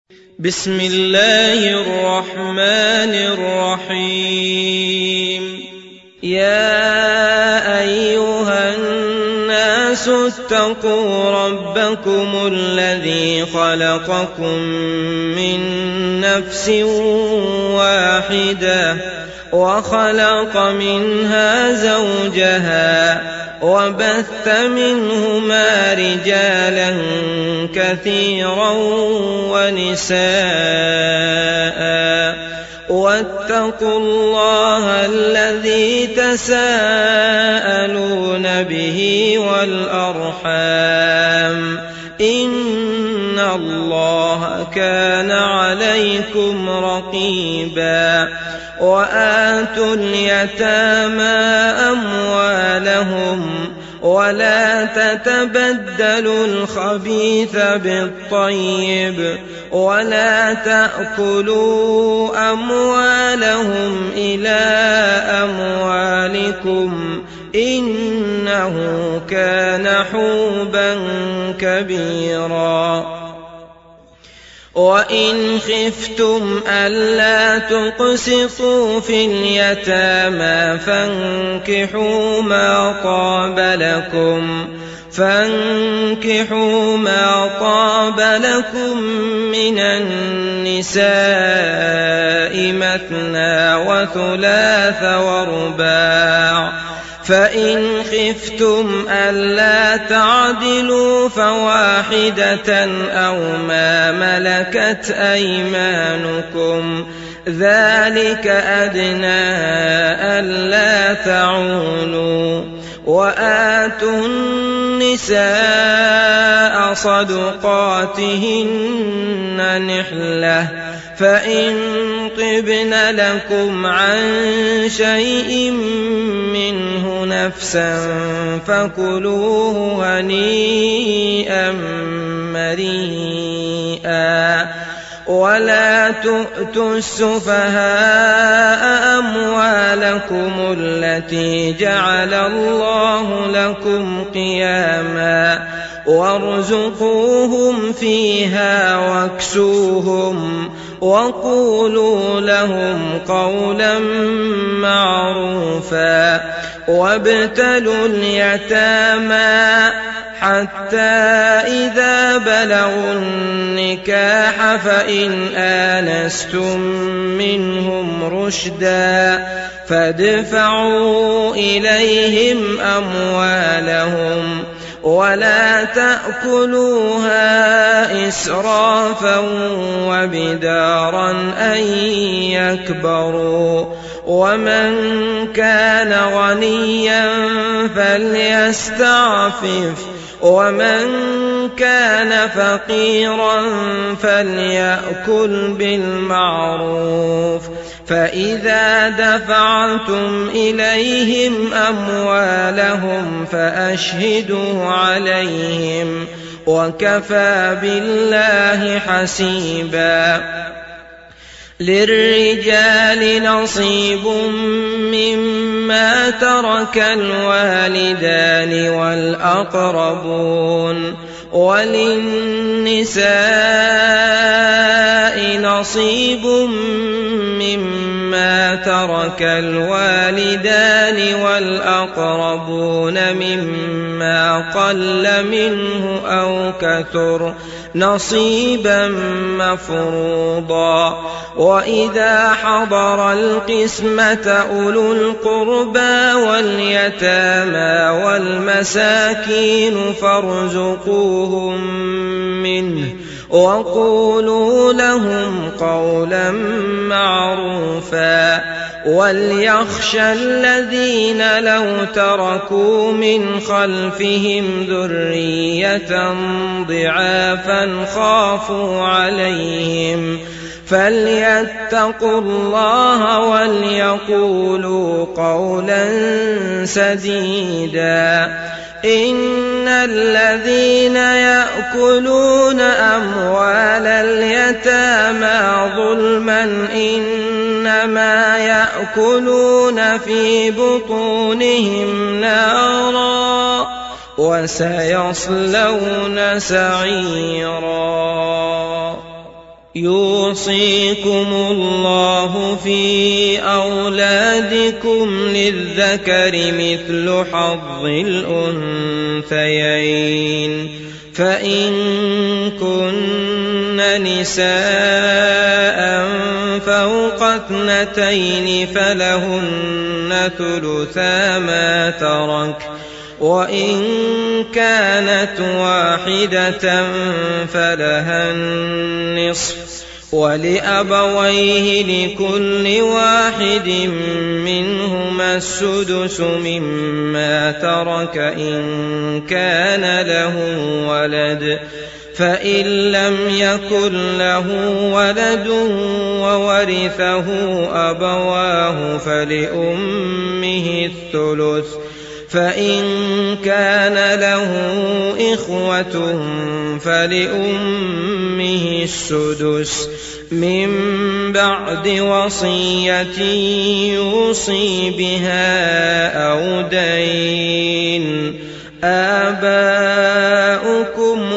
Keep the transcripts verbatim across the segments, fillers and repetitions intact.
بسم الله الرحمن الرحيم يا أيها الناس اتقوا ربكم الذي خلقكم من نفس واحدة وخلق منها زوجها وبث منهما رجالا كثيرا ونساء واتقوا الله الذي تساءلون به والأرحام إن الله كان عليكم رقيبا وآتوا اليتامى أموالهم ولا تتبدلوا الخبيث بالطيب ولا تأكلوا أموالهم إلى أموالكم إنه كان حوبا كبيرا وإن خفتم ألا تقسطوا في اليتامى فانكحوا ما طاب لكم فانكحوا ما طاب لكم من النساء مثنى وثلاث ورباع فإن خفتم ألا تعدلوا فواحدة أو ما ملكت أيمانكم ذلك أدنى ألا تعولوا وآتوا النساء صدقاتهن نحلة فإن طبن لكم عن شيء منه نفسا فكلوه هنيئا مريئا ولا تؤتوا السفهاء أموالكم التي جعل الله لكم قياما وارزقوهم فيها واكسوهم وقولوا لهم قولا معروفا وابتلوا اليتامى حتى إذا بلغوا النكاح فإن آنستم منهم رشدا فادفعوا إليهم أموالهم ولا تأكلوها إسرافا وبدارا أن يكبروا ومن كان غنيا فليستعفف ومن كان فقيرا فليأكل بالمعروف فإذا دفعتم إليهم أموالهم فأشهدوا عليهم وكفى بالله حسيبا للرجال نصيب مما ترك الوالدان والأقربون وللنساء نصيب مما ترك الوالدان والأقربون مما قل منه أو كثر نصيبا مفروضا وإذا حضر القسمة أولو القربى واليتامى والمساكين فارزقوهم منه وقولوا لهم قولا معروفا وليخشى الذين لو تركوا من خلفهم ذرية ضعافا خافوا عليهم فليتقوا الله وليقولوا قولا سديدا إن الذين يأكلون أموال اليتامى ظلما إنما يأكلون في بطونهم نارا وسيصلون سعيرا. يوصيكم الله في أولادكم للذكر مثل حظ الأنثيين فإن كن نساء فوق اثنتين فلهن ثلثا ما ترك وإن كانت واحدة فلها النصف ولأبويه لكل واحد منهما السدس مما ترك إن كان له ولد فإن لم يكن له ولد وورثه أبواه فلأمه الثلث فإن كان له إخوة فلأمه السدس من بعد وصية يوصي بها أو دين آباؤكم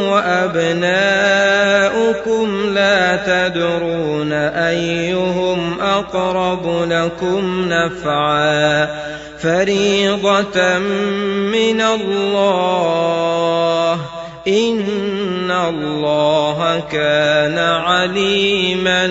وأبناؤكم لا تدرون أيهم أقرب لكم نفعا فريضة من الله إن الله كان عليما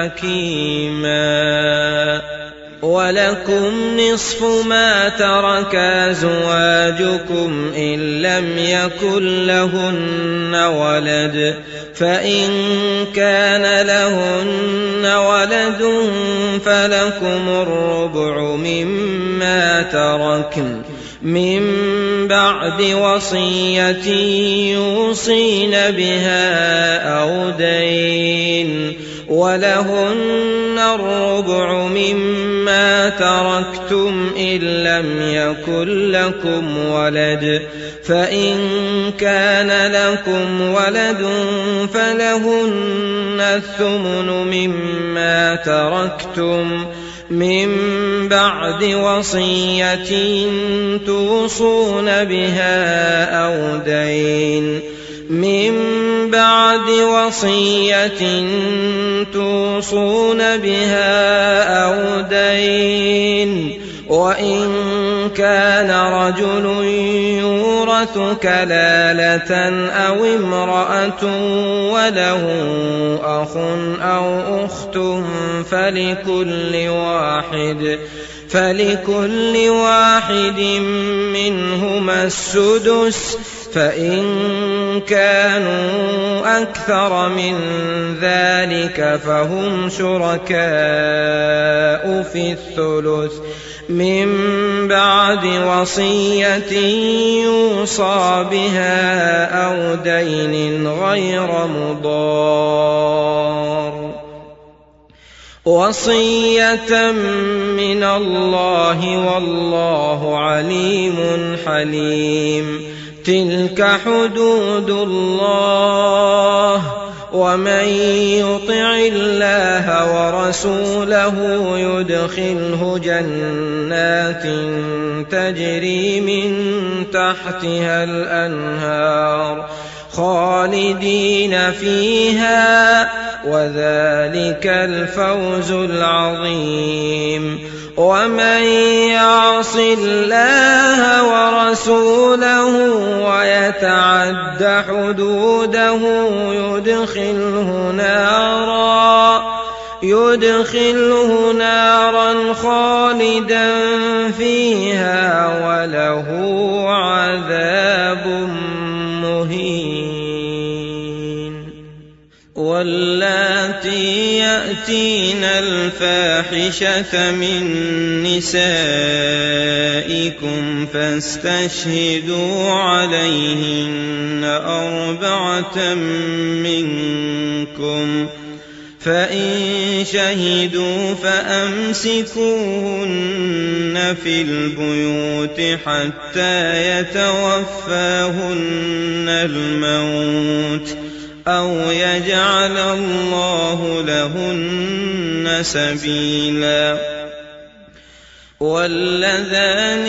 حكيما ولكم نصف ما ترك أزواجكم إن لم يكن لهن ولد فإن كان لهن ولد فلكم الربع مما تركن من بعد وصية يوصين بها أو دين ولهن الربع مما تركتم إن لم يكن لكم ولد فإن كان لكم ولد فلهن الثمن مما تركتم من بعد وصية توصون بها أو دين من بعد وصية توصون بها أو دين وإن كان رجل يورث كلالة أو امرأة وله أخ أو أخت فلكل واحد فلكل واحد منهما السدس فإن كانوا أكثر من ذلك فهم شركاء في الثلث من بعد وصية يوصى بها أو دين غير مضار وصية من الله والله عليم حليم تلك حدود الله ومن يطع الله ورسوله يدخله جنات تجري من تحتها الأنهار خالدين فيها وذلك الفوز العظيم ومن يعص الله ورسوله ويتعد حدوده يدخله نارا يدخله نارا خالدا فيها وله عذاب مهين واللاتي يأتين الفاحشة من نسائكم فاستشهدوا عليهن أربعة منكم فإن شهدوا فأمسكوهن في البيوت حتى يتوفاهن الموت أو يجعل الله لهن سبيلا واللذان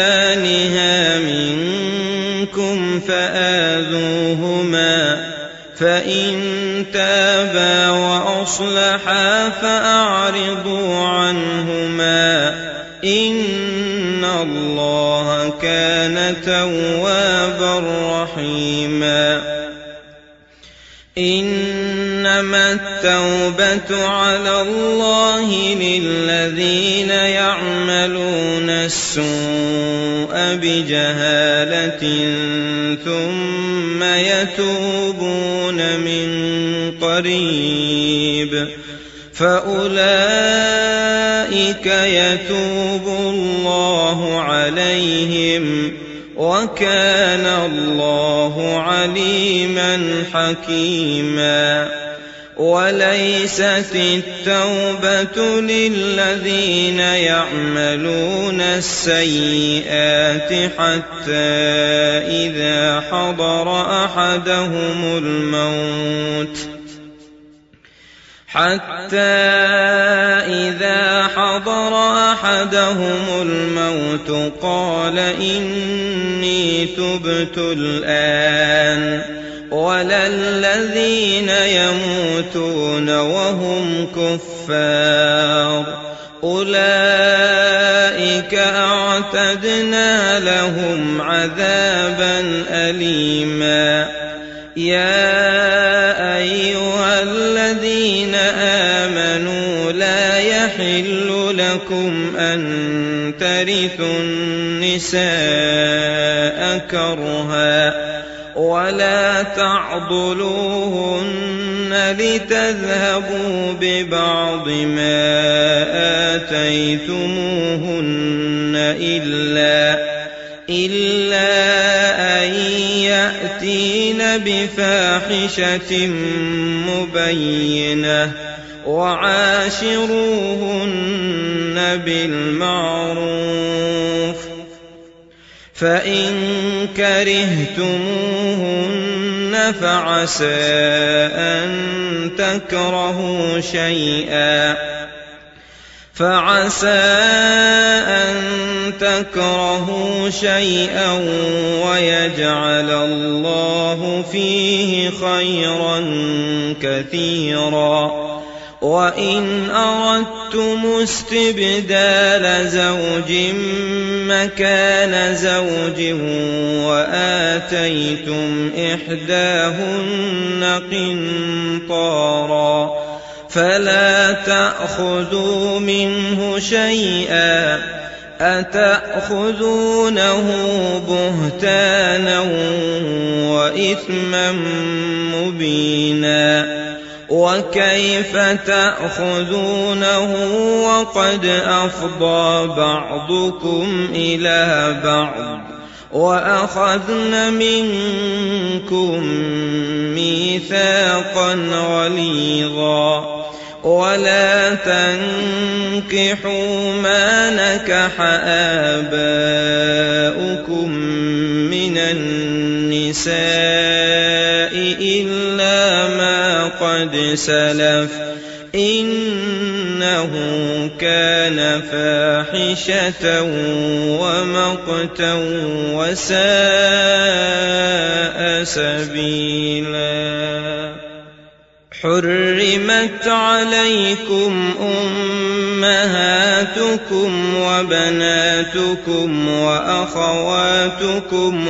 يأتيانها منكم فآذوهما فإن تابا وأصلحا فأعرضوا عنهما إن الله كان توابا رحيما إنما التوبة على الله للذين يعملون السوء بجهالة ثم يتوبون من قريب فأولئك يتوب الله عليهم وكان الله عليما حكيما وليست التوبة للذين يعملون السيئات حتى إذا حضر أحدهم الموت حتى إذا حضر أحدهم الموت قال إني تبت الآن ولا الذين يموتون وهم كفار أولئك أعتدنا لهم عذابا أليما يا أيها الذين آمنوا لا يحل لكم أن ترثوا النساء كرها ولا تعضلوهن لتذهبوا ببعض ما آتيتموهن إلا إلا أن يأتين بفاحشة مبينة وعاشروهن بالمعروف فإن كرهتموهن فعسى أن تكرهوا شيئا فعسى أن تكرهوا شيئا ويجعل الله فيه خيرا كثيرا وإن أردتم استبدال زوج مكان زوج وآتيتم إحداهن قنطارا فلا تأخذوا منه شيئا أتأخذونه بهتانا وإثما مبينا وكيف تأخذونه وقد أفضى بعضكم إلى بعض وأخذن منكم ميثاقا غليظا ولا تنكحوا ما نكح آباؤكم من النساء إلا ما قد سلف إنه كان فاحشة ومقتا وساء سبيلا حرمت عليكم أمهاتكم وبناتكم وأخواتكم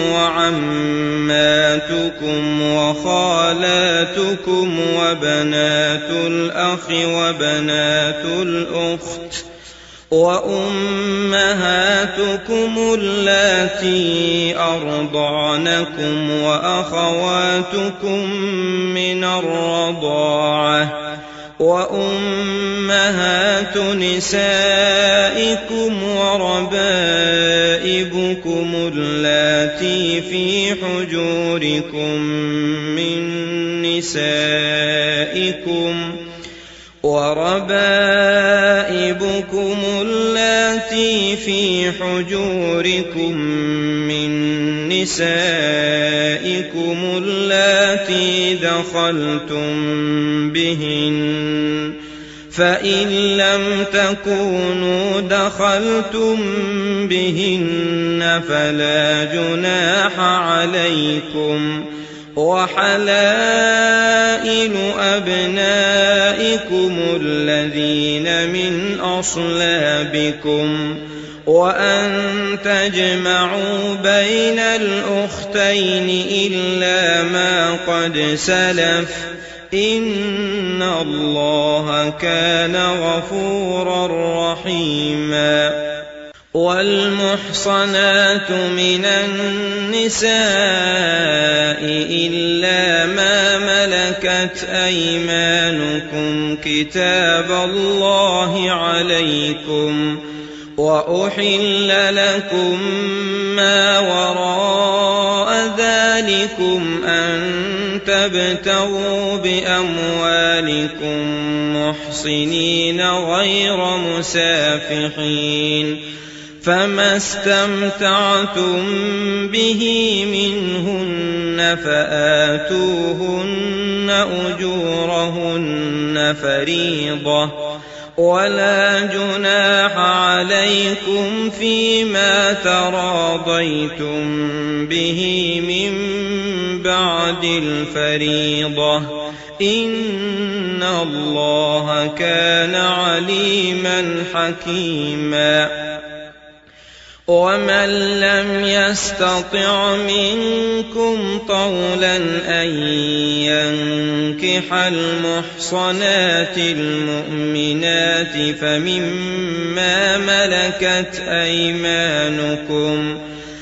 وعماتكم وخالاتكم وبنات الأخ وبنات الأخت وأمهاتكم اللاتي أرضعنكم وأخواتكم من الرضاعة وأمهات نسائكم وربائبكم اللاتي في حجوركم من نسائكم وربائبكم اللاتي في حجوركم من نسائكم اللاتي دخلتم بهن فإن لم تكونوا دخلتم بهن فلا جناح عليكم وحلائل أبنائكم الذين من أصلابكم وأن تجمعوا بين الأختين إلا ما قد سلف إن الله كان غفورا رحيما. والمحصنات من النساء إلا ما ملكت أيمانكم كتاب الله عليكم وأحل لكم ما وراء ذلكم أن تبتغوا بأموالكم محصنين غير مسافحين فما استمتعتم به منهن فآتوهن أجورهن فريضة ولا جناح عليكم فيما تراضيتم به من بعد الفريضة إن الله كان عليما حكيما. ومن لم يستطع منكم طولا أن ينكح المحصنات المؤمنات فمما ملكت أيمانكم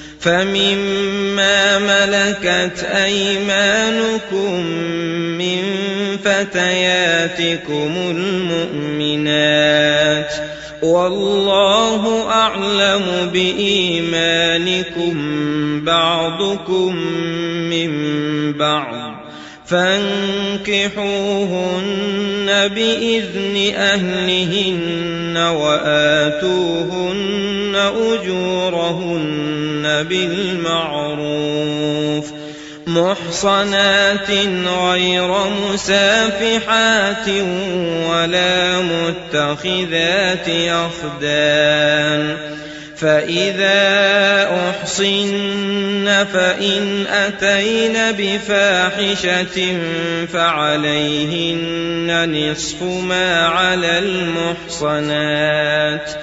فمما ملكت أيمانكم من فتياتكم المؤمنات والله أعلم بإيمانكم بعضكم من بعض فانكحوهن بإذن أهلهن وآتوهن أجورهن بالمعروف محصنات غير مسافحات ولا متخذات أخدان فإذا أحصن فإن أتين بفاحشة فعليهن نصف ما على المحصنات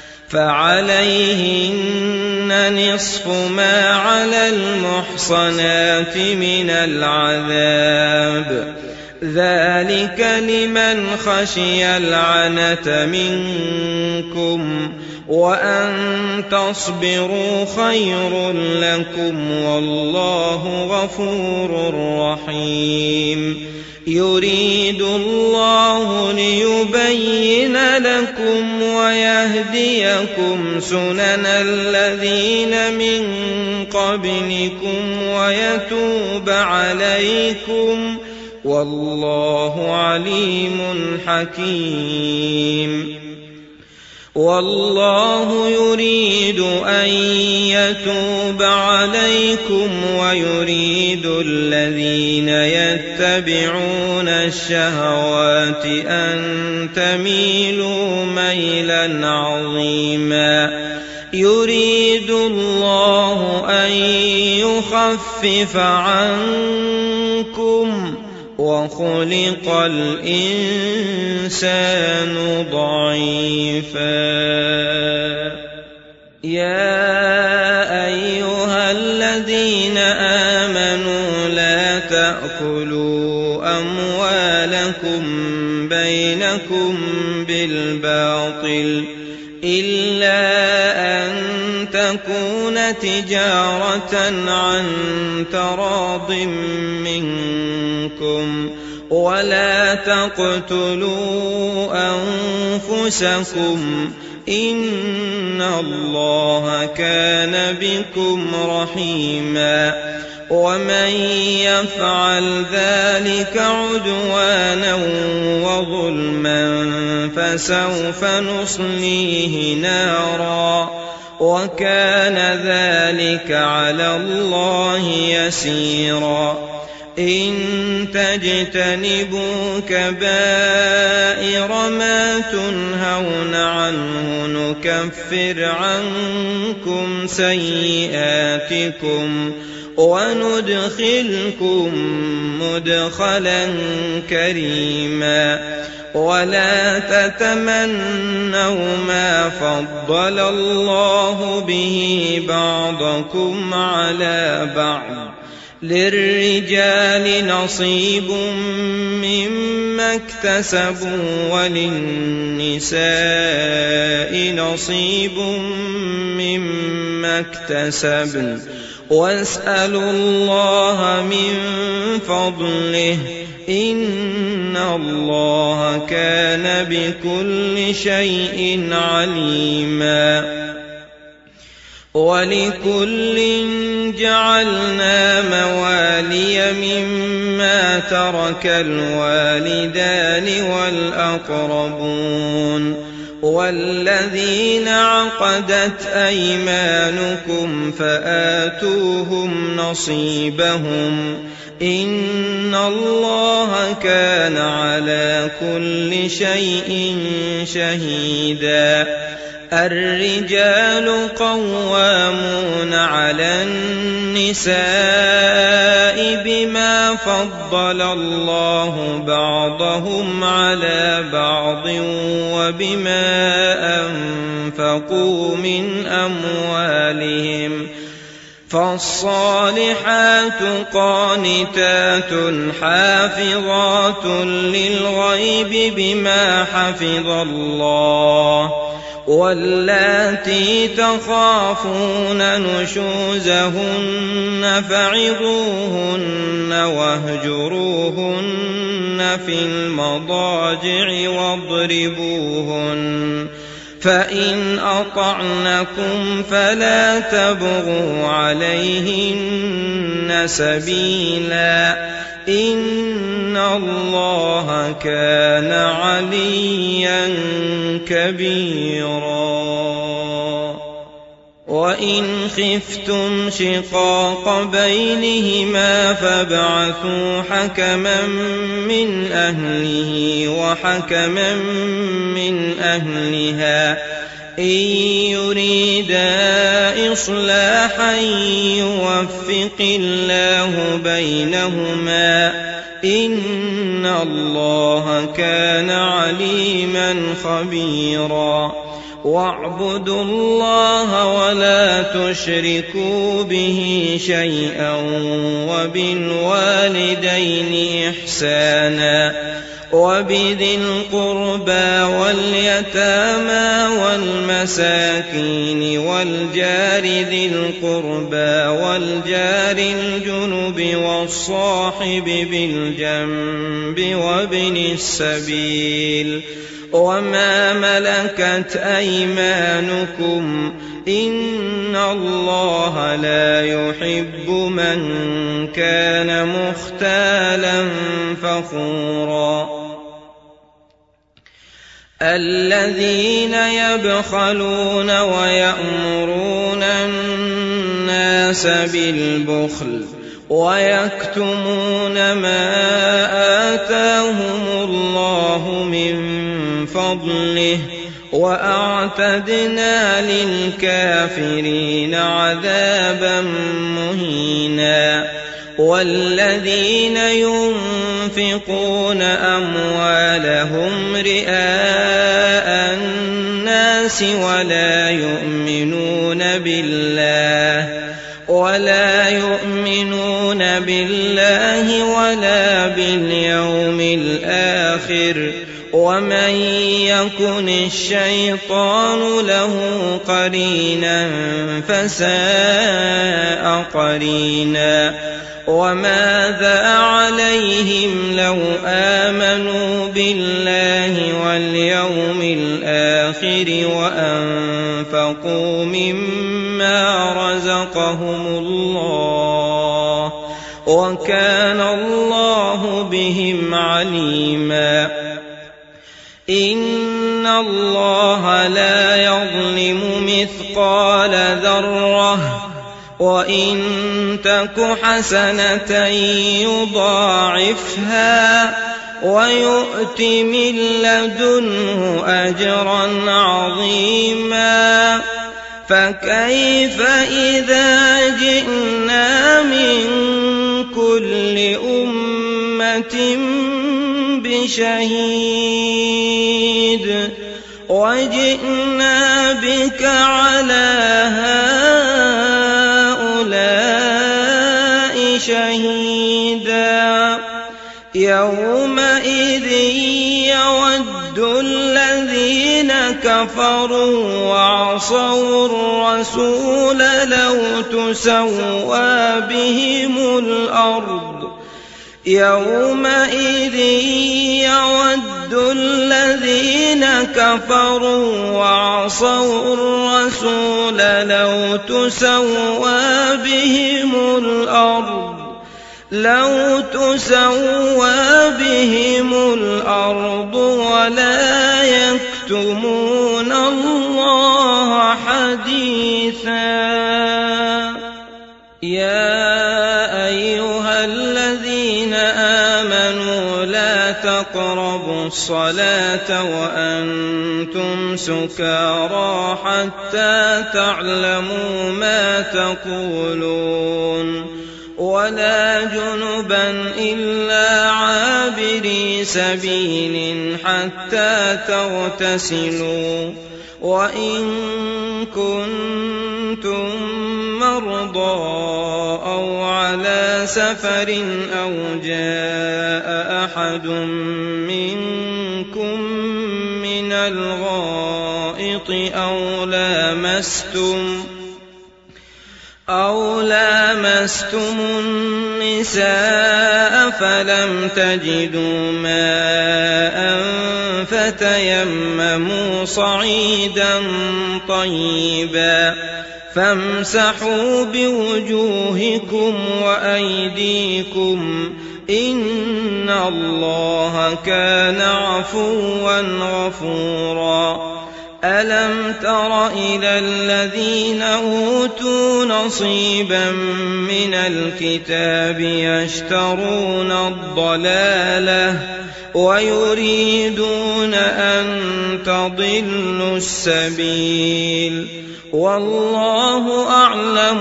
فعليهن نصف ما على المحصنات من العذاب ذلك لمن خشي العنة منكم وأن تصبروا خير لكم والله غفور رحيم. يريد الله ليبين لكم ويهديكم سنن الذين من قبلكم ويتوب عليكم والله عليم حكيم. والله يريد أن يتوب عليكم ويريد الذين يتبعون الشهوات أن تميلوا ميلا عظيما. يريد الله أن يخفف عنكم وخلق الإنسان ضعيفا. يا أيها الذين آمنوا لا تأكلوا أموالكم بينكم بالباطل إلا أن تكون تجارة عن تراض منكم ولا تقتلوا أنفسكم إن الله كان بكم رحيما. ومن يفعل ذلك عدوانا وظلما فسوف نصليه نارا وكان ذلك على الله يسيرا. إن تجتنبوا كبائر ما تنهون عنه نكفر عنكم سيئاتكم وندخلكم مدخلا كريما ولا تتمنوا ما فضل الله به بعضكم على بعض للرجال نصيب مما اكتسبوا وللنساء نصيب مما اكتسبن واسألوا الله من فضله إن الله كان بكل شيء عليما ولكل جعلنا موالي مما ترك الوالدان والأقربون والذين عقدت أيمانكم فآتوهم نصيبهم إن الله كان على كل شيء شهيدا الرجال قوامون على النساء بما فضل الله بعضهم على بعض وبما أنفقوا من أموالهم فالصالحات قانتات حافظات للغيب بما حفظ الله واللاتي تخافون نشوزهن فعظوهن واهجروهن في المضاجع واضربوهن فإن أطعنكم فلا تبغوا عليهن سبيلا إن الله كان عليا كبيرا وإن خفتم شقاق بينهما فابعثوا حكما من أهله وحكما من أهلها إن يريدا إصلاحا يوفق الله بينهما إن الله كان عليما خبيرا واعبدوا الله ولا تشركوا به شيئا وبالوالدين إحسانا وبذي القربى واليتامى والمساكين والجار ذي القربى والجار الجنب والصاحب بالجنب وابن السبيل وما ملكت أيمانكم إن الله لا يحب من كان مختالا فخورا الذين يبخلون ويأمرون الناس بالبخل ويكتمون ما آتاهم الله من فضله وأعتدنا للكافرين عذابا مهينا والذين ينفقون أموالهم رئاء الناس ولا يؤمنون بالله ولا يؤمنون بالله ولا باليوم الآخر ومن يكن الشيطان له قرينا فساء قرينا وماذا عليهم لو آمنوا بالله واليوم الآخر وأنفقوا مما رزقهم الله وكان الله بهم عليما إن الله لا يظلم مثقال ذرة وإن تك حسنة يضاعفها ويؤت من لدنه أجرا عظيما فكيف إذا جئنا من كل أمة بشهيد وجئنا بك على هؤلاء شهيدا يومئذ يود الذين كفروا وعصوا الرسول لو تسوى بهم الأرض يومئذ يود الذين كفروا وعصوا الرسول لو تسوى بهم الأرض لو تسوى بهم الأرض ولا يكتمون الله حديثا يا أيها الذين آمنوا لا تقربوا الصلاة وأنتم سكارى حتى تعلموا ما تقولون ولا جنبا إلا عابري سبيل حتى تغتسلوا وإن كنتم مرضى أو على سفر أو جاء أحد منكم من الغائط أو لامستم أو لامستم النساء فلم تجدوا ماء فتيمموا صعيدا طيبا فامسحوا بوجوهكم وأيديكم إن الله كان عفوا غفورا ألم تر إلى الذين أوتوا نصيبا من الكتاب يشترون الضلالة ويريدون أن تضلوا السبيل والله أعلم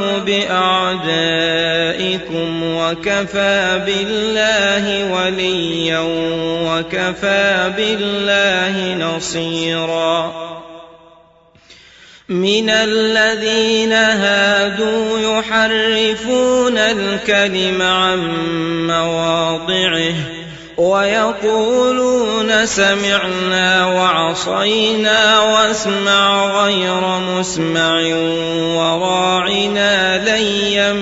بأعدائكم وكفى بالله وليا وكفى بالله نصيرا من الذين هادوا يحرفون الكلم عن مواضعه ويقولون سمعنا وعصينا واسمع غير مسمع وراعنا ليا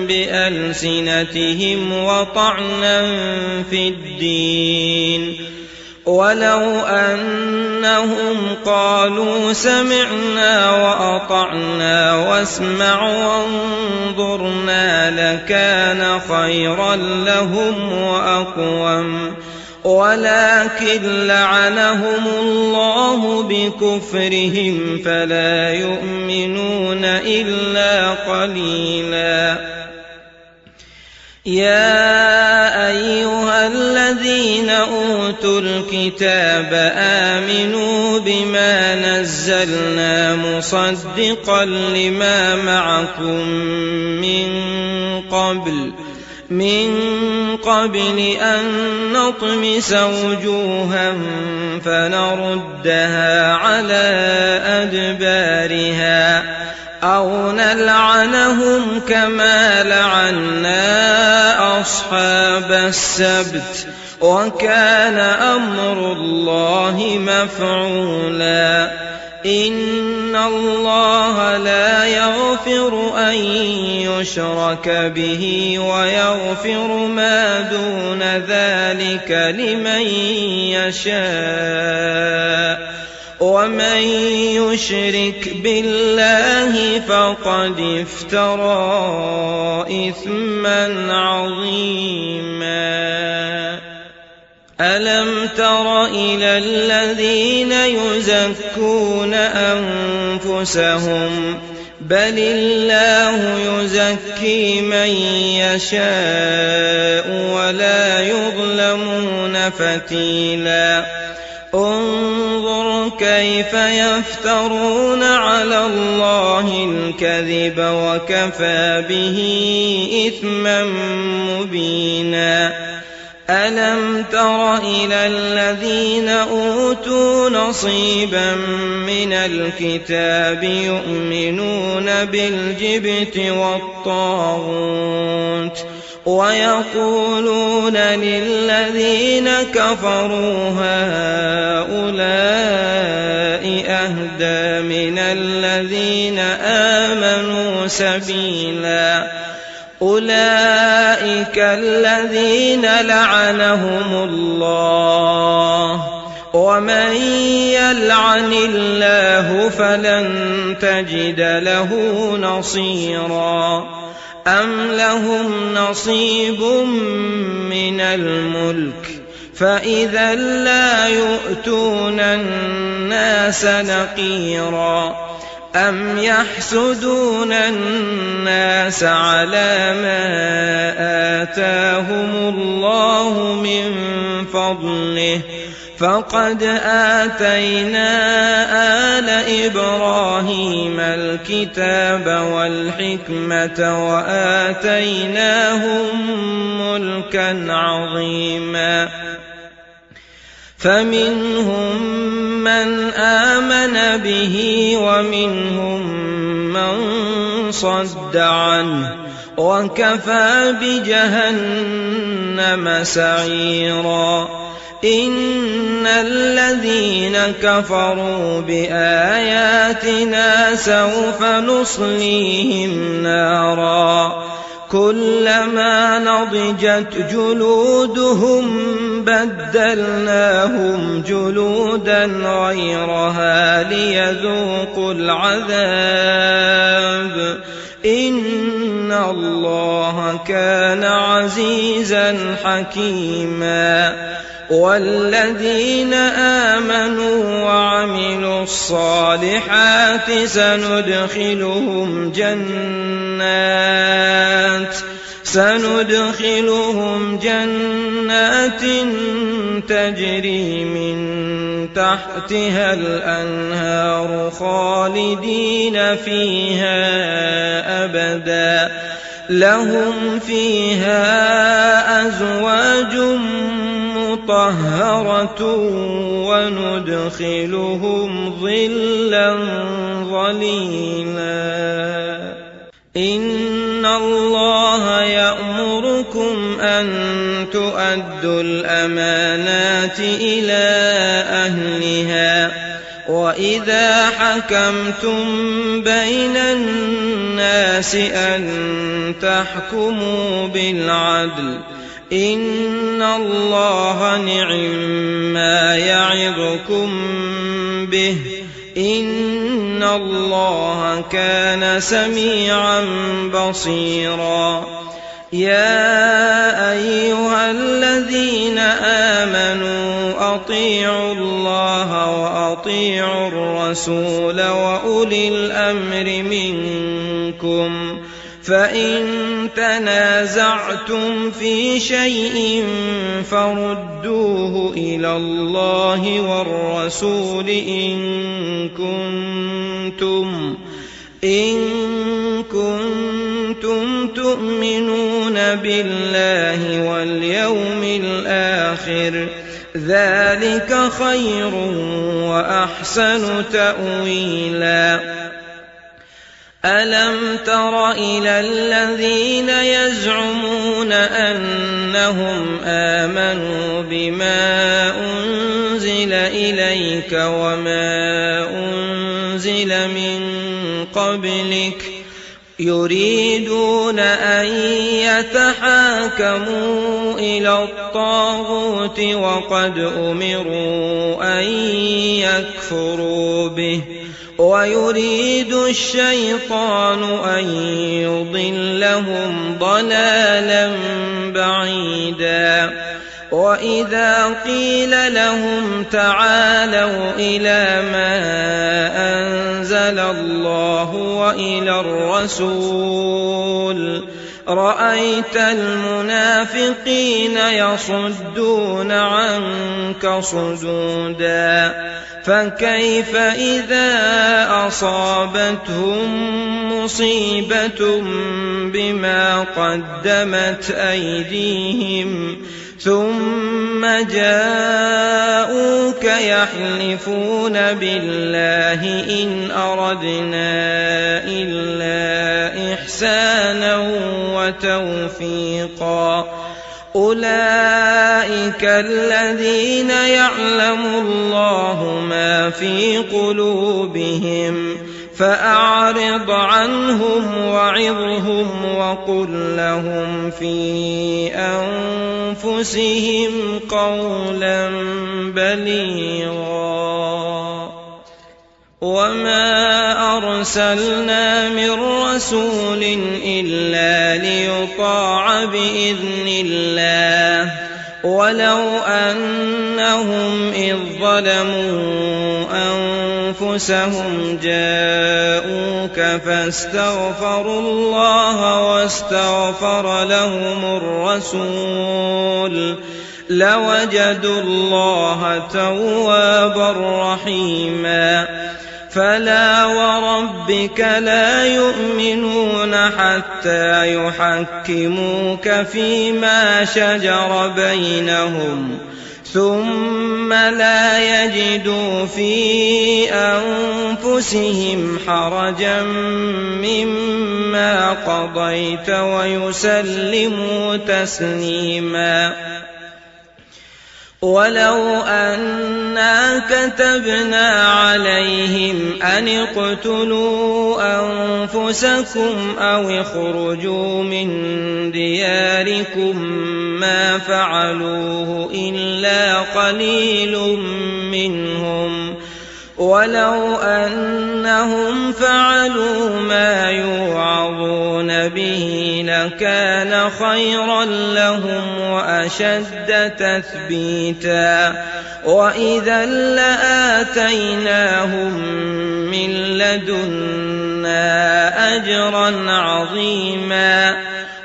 بألسنتهم وطعنا في الدين ولو أنهم قالوا سمعنا وأطعنا واسمع وانظرنا لكان خيرا لهم وأقوم ولكن لعنهم الله بكفرهم فلا يؤمنون إلا قليلا يا أيها الذين أوتوا الكتاب آمنوا بما نزلنا مصدقا لما معكم من قبل من قبل أن نطمس وجوها فنردها على أدبارها أو نلعنهم كما لعنا أصحاب السبت وكان أمر الله مفعولا إن الله لا يغفر أن يشرك به ويغفر ما دون ذلك لمن يشاء ومن يشرك بالله فقد افترى إثما عظيما ألم تر إلى الذين يزكون أنفسهم بل الله يزكي من يشاء ولا يظلمون فتيلا انظر كيف يفترون على الله الكذب وكفى به إثما مبينا ألم تر إلى الذين أوتوا نصيبا من الكتاب يؤمنون بالجبت والطاغوت ويقولون للذين كفروا هؤلاء أهدى من الذين آمنوا سبيلا أولئك الذين لعنهم الله ومن يلعن الله فلن تجد له نصيرا أم لهم نصيب من الملك فإذا لا يؤتون الناس نقيرا أم يحسدون الناس على ما آتاهم الله من فضله فقد آتينا آل إبراهيم الكتاب والحكمة وآتيناهم ملكا عظيما فمنهم من آمن به ومنهم من صد عنه وكفى بجهنم سعيرا إن الذين كفروا بآياتنا سوف نصليهم نارا كلما نضجت جلودهم بدلناهم جلودا غيرها ليذوقوا العذاب إن الله كان عزيزا حكيما والذين آمنوا وعملوا الصالحات سندخلهم جنات سندخلهم جنات تجري من تحتها الأنهار خالدين فيها أبدا لهم فيها أزواج مطهرة وندخلهم ظلا ظليلا إن الله يأمركم أن تؤدوا الأمانات إلى أهلها وإذا حكمتم بين الناس أن تحكموا بالعدل إن الله نعما يعظكم به إن الله كان سميعا بصيرا يا أيها الذين آمنوا أطيعوا الله وأطيعوا الرسول وأولي الأمر منكم فإن تنازعتم في شيء فردوه إلى الله والرسول إن كنتم إن كنتم تؤمنون بالله واليوم الآخر ذلك خير وأحسن تأويلا ألم تر إلى الذين يزعمون أنهم آمنوا بما أنزل إليك وما أنزل من قبلك يريدون أن يتحاكموا إلى الطاغوت وقد أمروا أن يكفروا به ويريد الشيطان أن يضلهم ضلالا بعيدا وإذا قيل لهم تعالوا إلى ما أنزل الله وإلى الرسول رأيت المنافقين يصدون عنك صدودا فكيف إذا أصابتهم مصيبة بما قدمت أيديهم ثم جاءوك يحلفون بالله إن أردنا إلا إحسانا وتوفيقا أولئك الذين يعلم الله ما في قلوبهم فأعرض عنهم وعظهم وقل لهم في أنفسهم قولا بليغا وما أرسلنا من رسول إلا ليطاع بإذن الله ولو أنهم إذ ظلموا أنفسهم جاءوك فاستغفروا الله واستغفر لهم الرسول لوجدوا الله توابا رحيما فلا وربك لا يؤمنون حتى يحكموك فيما شجر بينهم ثم لا يجدوا في أنفسهم حرجا مما قضيت ويسلموا تسليما ولو أنا كتبنا عليهم أن اقتلوا أنفسكم أو اخرجوا من دياركم ما فعلوه إلا قليل منهم ولو أنهم فعلوا ما يوعظون به لكان خيرا لهم وأشد تثبيتا وإذا لآتيناهم من لدنا أجرا عظيما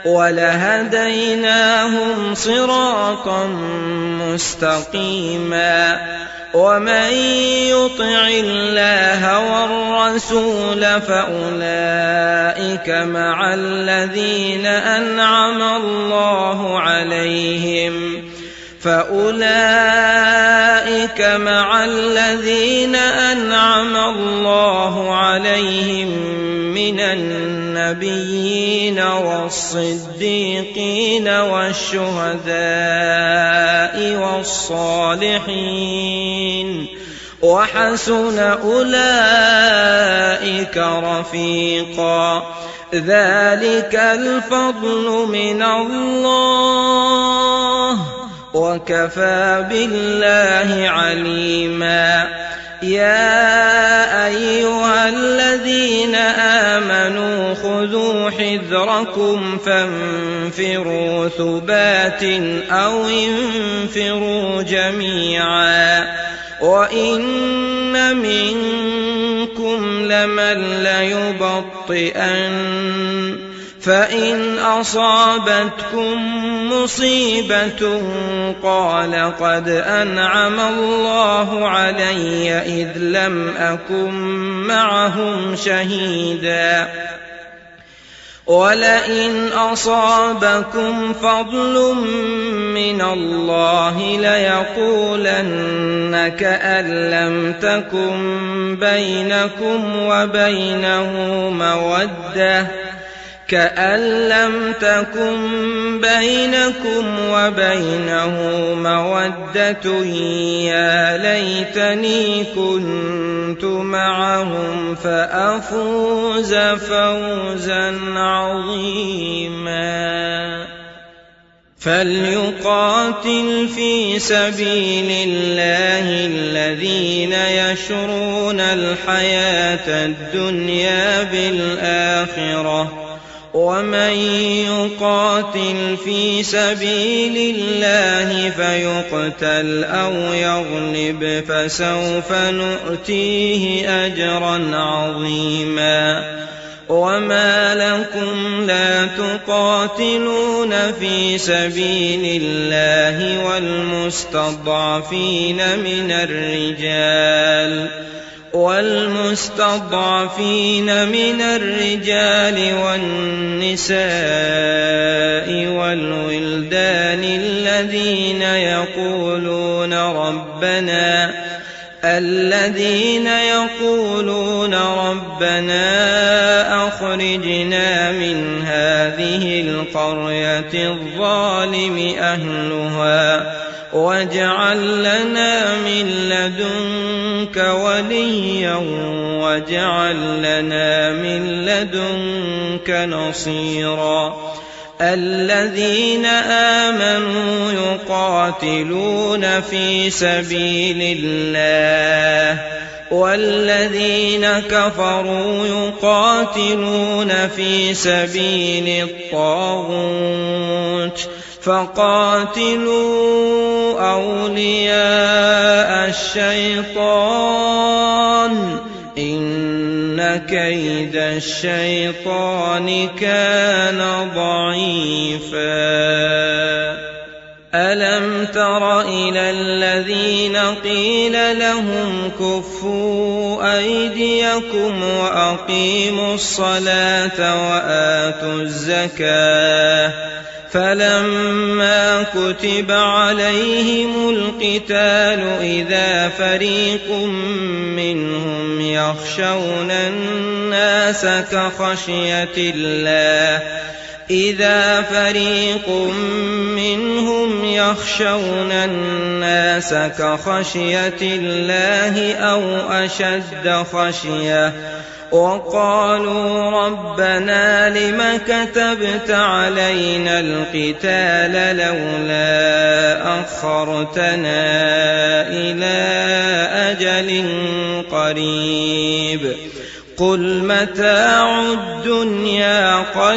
ولهديناهم صراطا مستقيما ومن يطع الله والرسول فأولئك مع الذين أنعم الله عليهم فأولئك مع الذين أنعم الله عليهم من النبيين والصديقين والشهداء والصالحين وحسن أولئك رفيقا ذلك الفضل من الله وكفى بالله عليما يا أيها الذين آمنوا خذوا حذركم فانفروا ثبات أو انفروا جميعا وإن منكم لمن ليبطئن فإن أصابتكم مصيبة قال قد أنعم الله علي إذ لم أكن معهم شهيدا ولئن أصابكم فضل من الله ليقولن كأن لم تكن بينكم وبينه مودة كأن لم تكن بينكم وبينه مودة يا ليتني كنت معهم فأفوز فوزا عظيما فليقاتل في سبيل الله الذين يشرون الحياة الدنيا بالآخرة ومن يقاتل في سبيل الله فيقتل أو يغلب فسوف نؤتيه أجرا عظيما وما لكم لا تقاتلون في سبيل الله والمستضعفين من الرجال والمستضعفين من الرجال والنساء والولدان الذين يقولون ربنا الذين يقولون ربنا أخرجنا من هذه القرية الظالم أهلها واجعل لنا من لدنك وليا واجعل لنا من لدنك نصيرا الذين آمنوا يقاتلون في سبيل الله والذين كفروا يقاتلون في سبيل الطاغوت فقاتلوا أولياء الشيطان إن كيد الشيطان كان ضعيفا ألم تر إلى الذين قيل لهم كفوا أيديكم وأقيموا الصلاة وآتوا الزكاة فلما كتب عليهم القتال إذا فريق منهم يخشون الناس كخشية الله إذا فريق منهم يخشون الناس كخشية الله أو أشد خشية وقالوا ربنا لم كتبت علينا القتال لولا أخرتنا إلى أجل قريب قل متاع الدنيا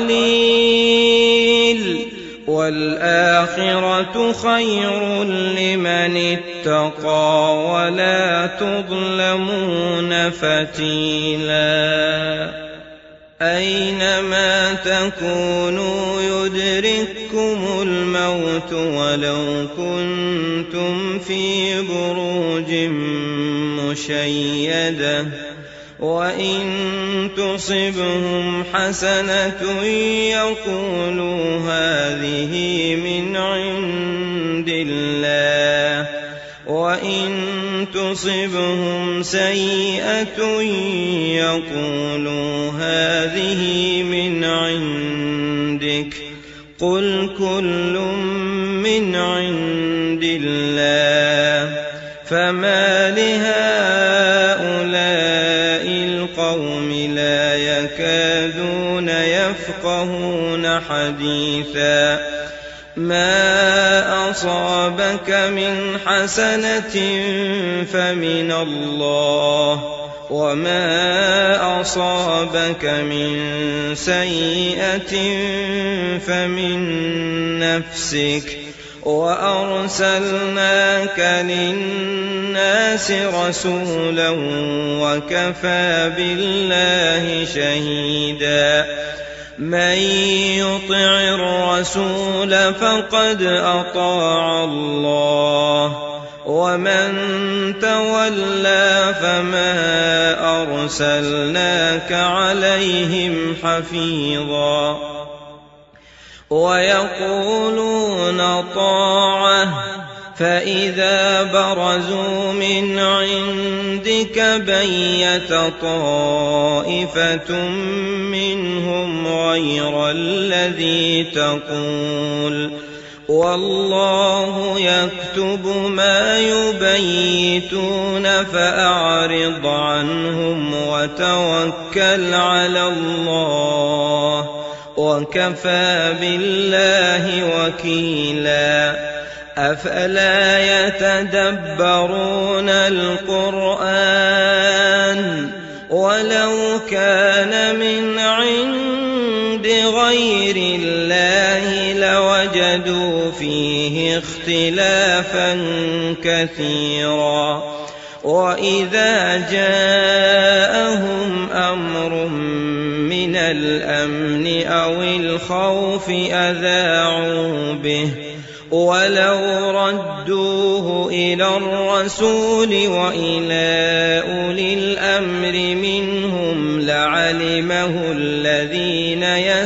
قليل والآخرة خير لمن اتقى ولا تظلمون فتيلا أينما تكونوا يدرككم الموت ولو كنتم في بروج مشيدة وإن تصبهم حسنة يقولوا هذه من عند الله وإن تصبهم سيئة يقولوا هذه من عندك قل كل من عند الله فما لهؤلاء القوم لا يكادون يفقهون حديثا ما أصابك من حسنة فمن الله وما أصابك من سيئة فمن نفسك وأرسلناك للناس رسولا وكفى بالله شهيدا من يطع الرسول فقد أطاع الله ومن تولى فما أرسلناك عليهم حفيظا ويقولون طاعة فإذا برزوا من عندك بيت طائفة منهم غير الذي تقول والله يكتب ما يبيتون فأعرض عنهم وتوكل على الله وكفى بالله وكيلا أفلا يتدبرون القرآن ولو كان من عند غير الله لوجدوا فيه اختلافا كثيرا وإذا جاءهم أمر من الأمن أو الخوف أذاعوا به ولو ردوه إلى الرسول وإلى أولي الأمر منهم لعلمه الذين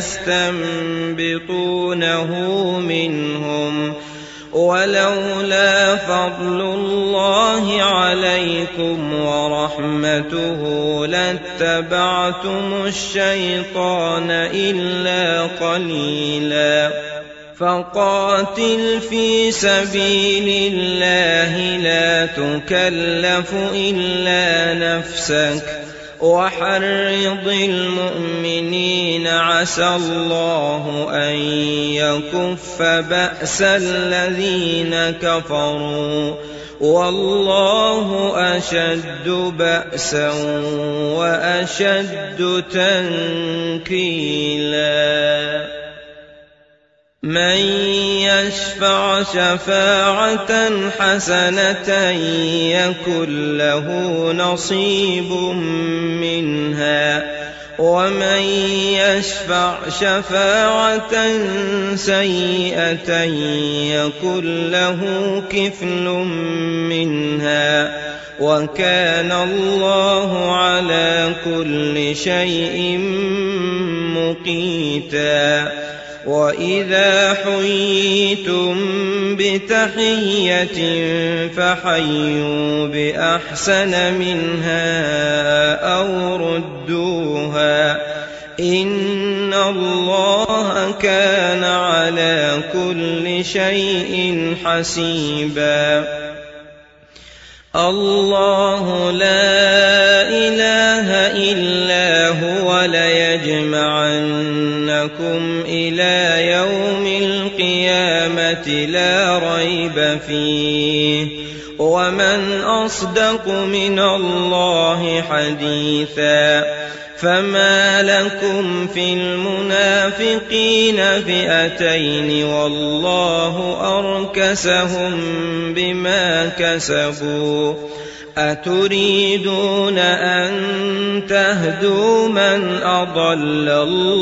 يستنبطونه منهم ولولا فضل الله عليكم ورحمته لاتبعتم الشيطان إلا قليلا فقاتل في سبيل الله لا تكلف إلا نفسك وحرض المؤمنين عسى الله أن يكف بأس الذين كفروا والله أشد بأسا وأشد تنكيلا من يشفع شفاعة حسنة يكن له نصيب منها ومن يشفع شفاعة سيئة يكن له كفل منها وكان الله على كل شيء مقيتا وإذا حييتم بتحية فحيوا بأحسن منها أو ردوها إن الله كان على كل شيء حسيبا الله لا إله إلا هو ليجمعنكم إلى يوم القيامة لا ريب فيه ومن أصدق من الله حديثا فما لكم في المنافقين فئتين والله أركسهم بما كسبوا أتريدون أن تهدوا من أضل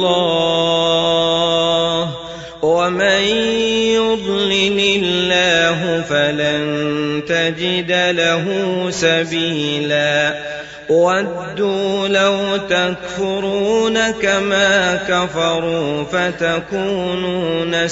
الله ومن يضلل الله فلن تجد له سبيلا ودوا لو تكفرون كما كفروا فتكونون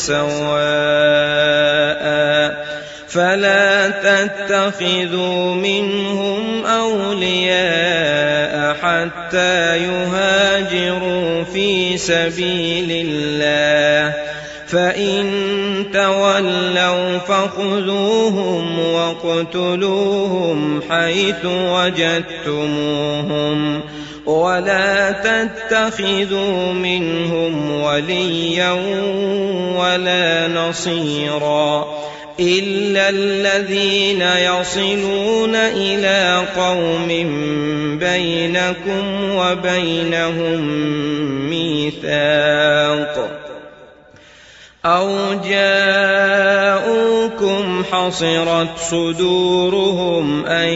سواء فلا تتخذوا منهم أولياء حتى يهاجروا في سبيل الله فإن تولوا فخذوهم واقتلوهم حيث وجدتموهم ولا تتخذوا منهم وليا ولا نصيرا إلا الذين يصلون إلى قوم بينكم وبينهم ميثاق أو جاءوكم حصرت صدورهم أن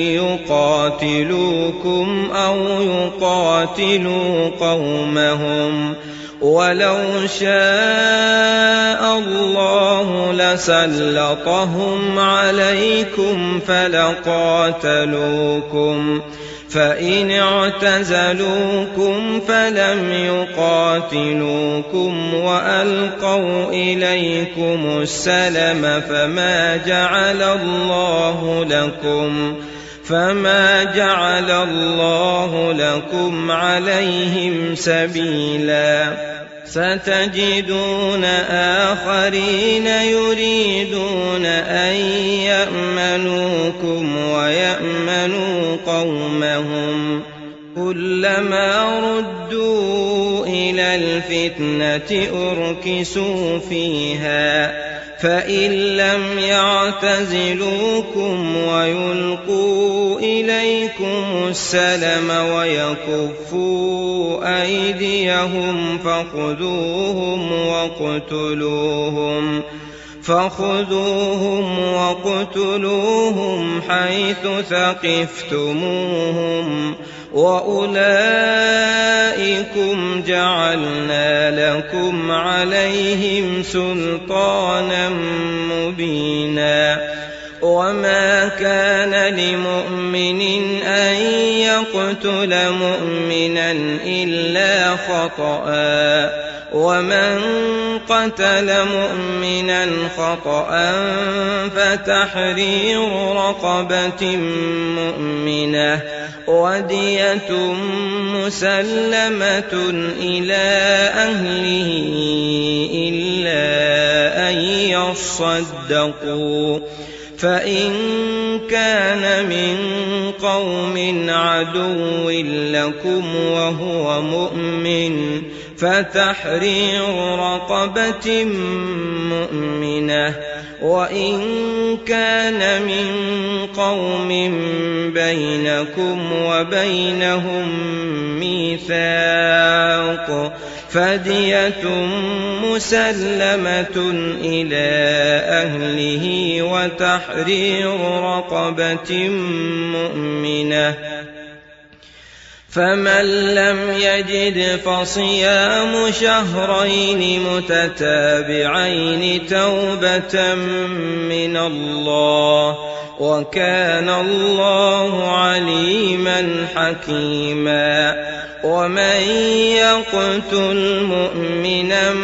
يقاتلوكم أو يقاتلوا قومهم ولو شاء الله لسلطهم عليكم فلقاتلوكم فإن اعتزلوكم فلم يقاتلوكم وألقوا إليكم السلم فما جعل الله لكم فما جعل الله لكم عليهم سبيلا ستجدون آخرين يريدون أن يأمنوكم ويأمنوا قومهم كلما ردوا إلى الفتنة أركسوا فيها فإن لم يعتزلوكم ويلقوا إليكم السلم ويكفوا أيديهم فخذوهم واقتلوهم فخذوهم واقتلوهم حيث ثقفتموهم وأولئكم جعلنا لكم عليهم سلطانا مبينا وما كان لمؤمن أن يقتل مؤمنا إلا خطأ ومن قتل مؤمنا خطأ فتحرير رقبة مؤمنة ودية مسلمة إلى أهله إلا أن يصدقوا فإن كان من قوم عدو لكم وهو مؤمن فتحرير رقبة مؤمنة وإن كان من قوم بينكم وبينهم ميثاق فدية مسلمة إلى أهله وتحرير رقبة مؤمنة فمن لم يجد فصيام شهرين متتابعين توبة من الله وكان الله عليما حكيما ومن يقتل مؤمنا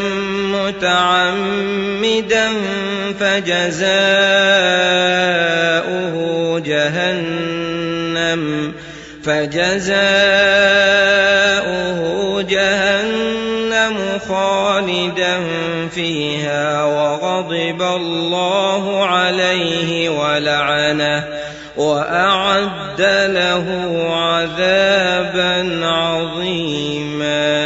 متعمدا فجزاؤه جهنم فجزاؤه جهنم خالدا فيها وغضب الله عليه ولعنه وأعد له عذابا عظيما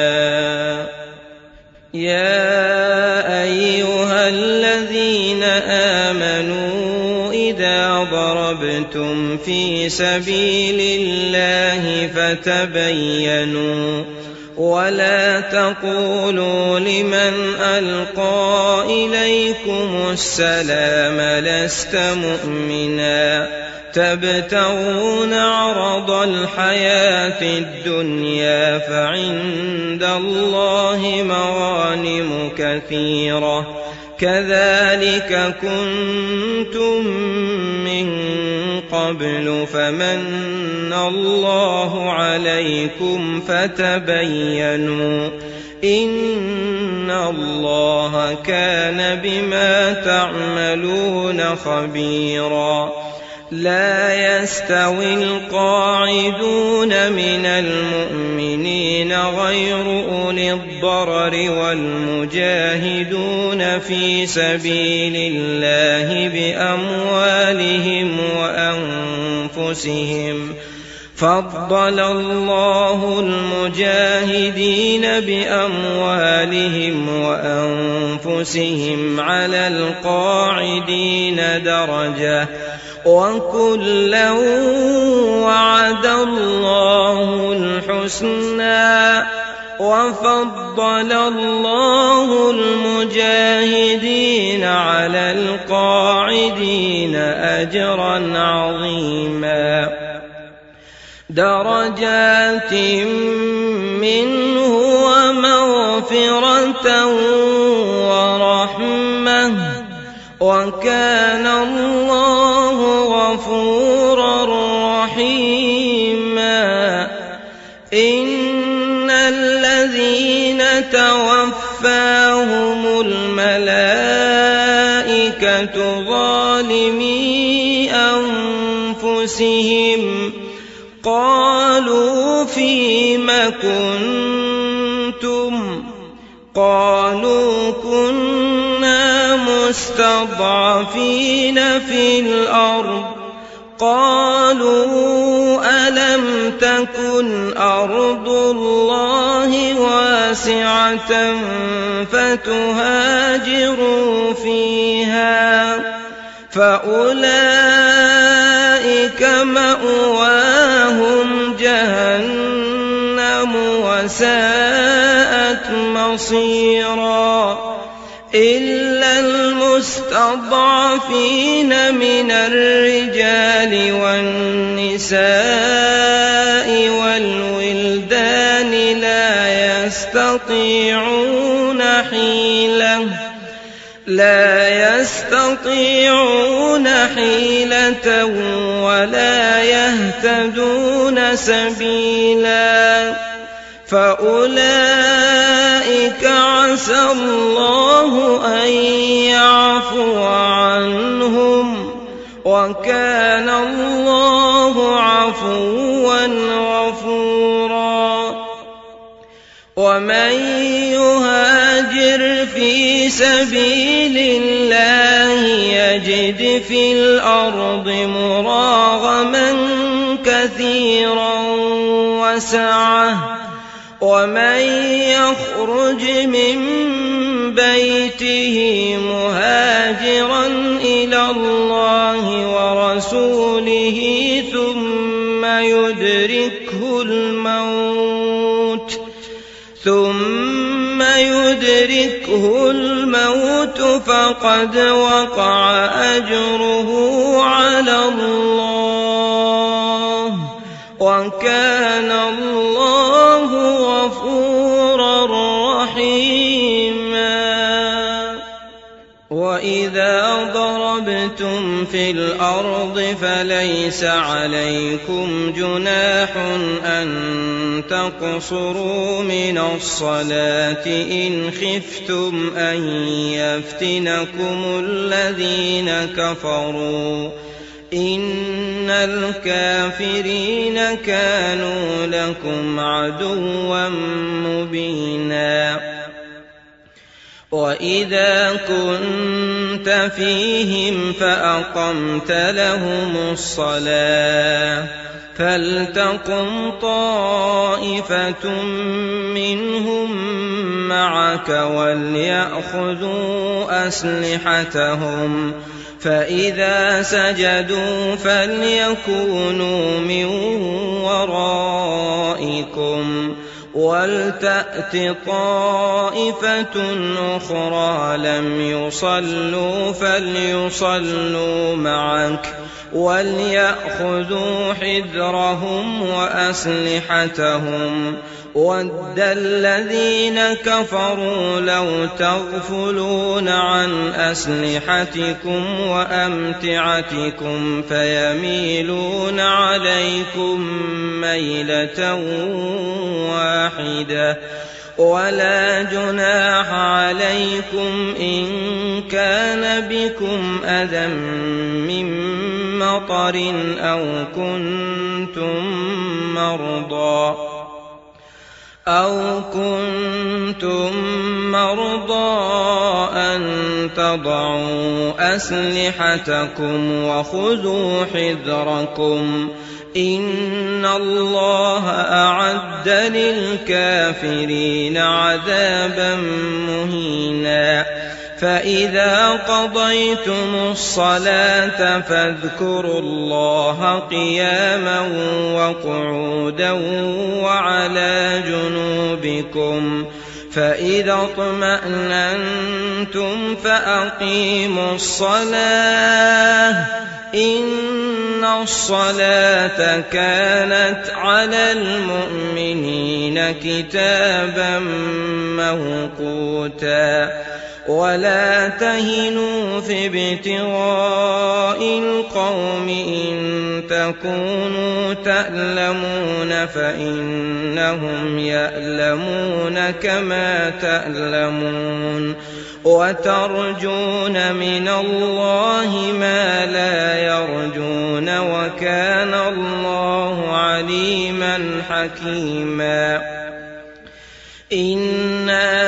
يا أيها الذين آمنوا إذا ضربتم في سبيل الله فتبينوا ولا تقولوا لمن ألقى إليكم السلام لست مؤمنا تبتغون عرض الحياة الدنيا فعند الله مغانم كثيرة كذلك كنتم من قبل فمن الله عليكم فتبينوا إن الله كان بما تعملون خبيرا لا يستوي القاعدون من المؤمنين غير أولي الضرر والمجاهدون في سبيل الله بأموالهم وأنفسهم فضل الله المجاهدين بأموالهم وأنفسهم على القاعدين درجة وكلا وعد الله الحسنى وفضل الله المجاهدين على القاعدين أجرا عظيما درجات منه ومغفرة ورحمة وكان الله غفورا رحيما إن الذين توفاهم الملائكة ظالمي أنفسهم قالوا فيم كنتم قالوا كنا مستضعفين في الأرض قالوا ألم تكن أرض الله واسعة فتهاجروا فيها فأولئك مأواهم جهنم وساءت مصيرا إلا المسلمين المستضعفين من الرجال والنساء والولدان لا يستطيعون حيلة لا يستطيعون حيلة ولا يهتدون سبيلا فأولئك عسى الله أن يعفو عنهم وكان الله عفوا غفورا ومن يهاجر في سبيل الله يجد في الأرض مراغما كثيرا وسعة ومن يخرج من بيته مهاجرا إلى الله ورسوله ثم يدركه الموت ثم يدركه الموت فقد وقع أجره على الله وكان الله غفورا رحيما وإذا ضربتم في الأرض فليس عليكم جناح أن تقصروا من الصلاة إن خفتم أن يفتنكم الذين كفروا إن الكافرين كانوا لكم عدوا مبينا وإذا كنت فيهم فأقمت لهم الصلاة فلتقم طائفة منهم معك وليأخذوا أسلحتهم فإذا سجدوا فليكونوا من ورائكم ولتأت طائفة أخرى لم يصلوا فليصلوا معك وليأخذوا حذرهم وأسلحتهم ود الذين كفروا لو تغفلون عن أسلحتكم وأمتعتكم فيميلون عليكم ميلة واحدة ولا جناح عليكم إن كان بكم أذى من مطر أو كنتم مرضى أو كنتم مرضى أن تضعوا أسلحتكم وخذوا حذركم إن الله أعد للكافرين عذابا مهينا فإذا قضيتم الصلاة فاذكروا الله قياما وقعودا وعلى جنوبكم فإذا اطمأننتم فأقيموا الصلاة إن الصلاة كانت على المؤمنين كتابا موقوتا ولا تهنوا في ابتغاء القوم إن تكونوا تألمون فإنهم يألمون كما تألمون وترجون من الله ما لا يرجون وكان الله عليما حكيما إنا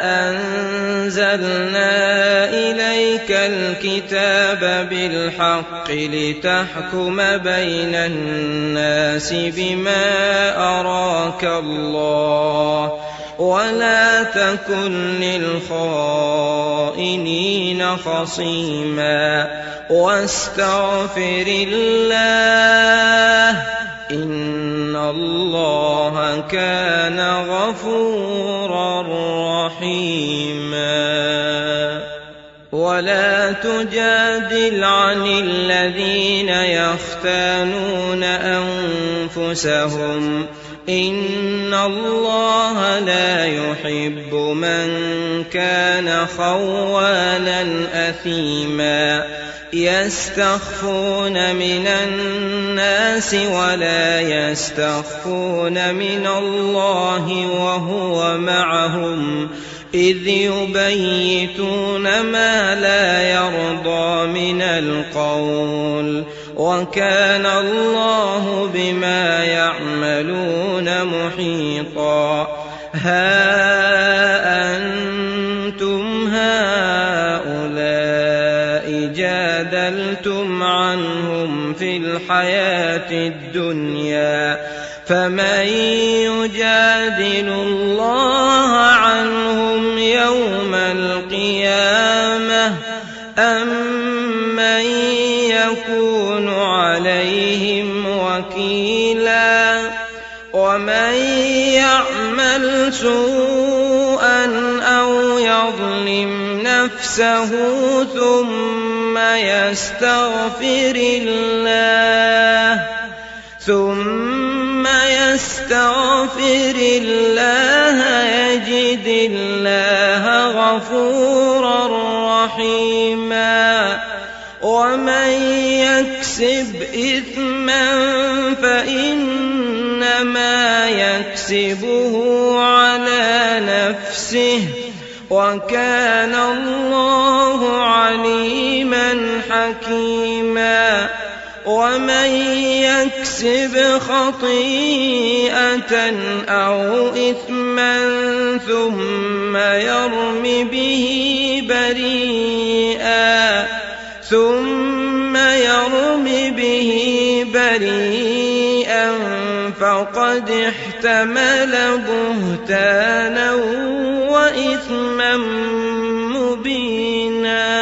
أنزلنا إليك الكتاب بالحق لتحكم بين الناس بما أراك الله ولا تكن للخائنين خصيما واستغفر الله إن الله كان غفورا رحيما ولا تجادل عن الذين يختانون أنفسهم إن الله لا يحب من كان خوانا أثيما يستخفون من الناس ولا يستخفون من الله وهو معهم إذ يبيتون ما لا يرضى من القول وكان الله بما يعملون محيطا ها أنتم هؤلاء جادلتم عنهم في الحياة الدنيا فمن يجادل الله عنهم يوم القيامة أم من يكون عليهم وكيلا ومن يعمل سوءا أو يظلم نفسه ثم يستغفر الله ثم يستغفر الله يجد الله غفورا رحيما ومن يكسب إثما فإنما يكسبه على نفسه وكان الله عليما حكيما ومن يكسب خطيئة أو إثما ثم يرم به بريئا ثم يرم به بريئا فقد احتمل بهتانا وإثما مبينا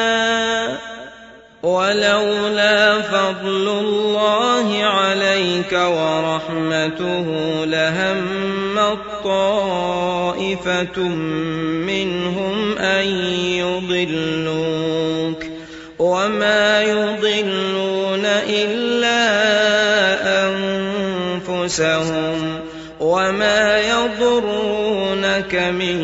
ولولا فضل الله عليك ورحمته لهمت طائفة منهم أن يضلوك وما يضلون إلا أنفسهم وما يضرونك من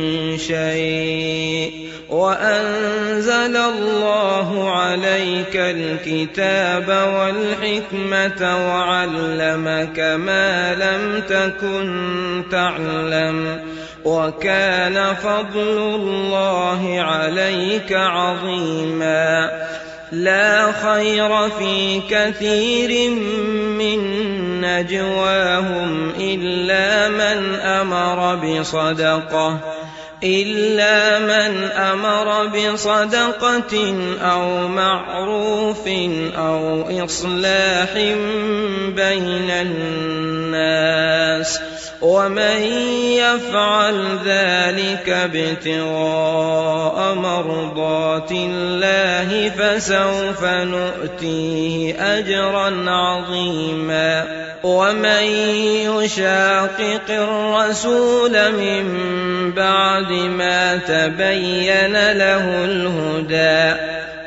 شيء وأنزل الله عليك الكتاب والحكمة وعلمك ما لم تكن تعلم وكان فضل الله عليك عظيما لا خير في كثير من نجواهم إلا من أمر بصدقة إلا من أمر بصدقة أو معروف أو إصلاح بين الناس ومن يفعل ذلك ابتغاء مرضات الله فسوف نؤتيه أجرا عظيما ومن يشاقق الرسول من بعد ما تبين له الهدى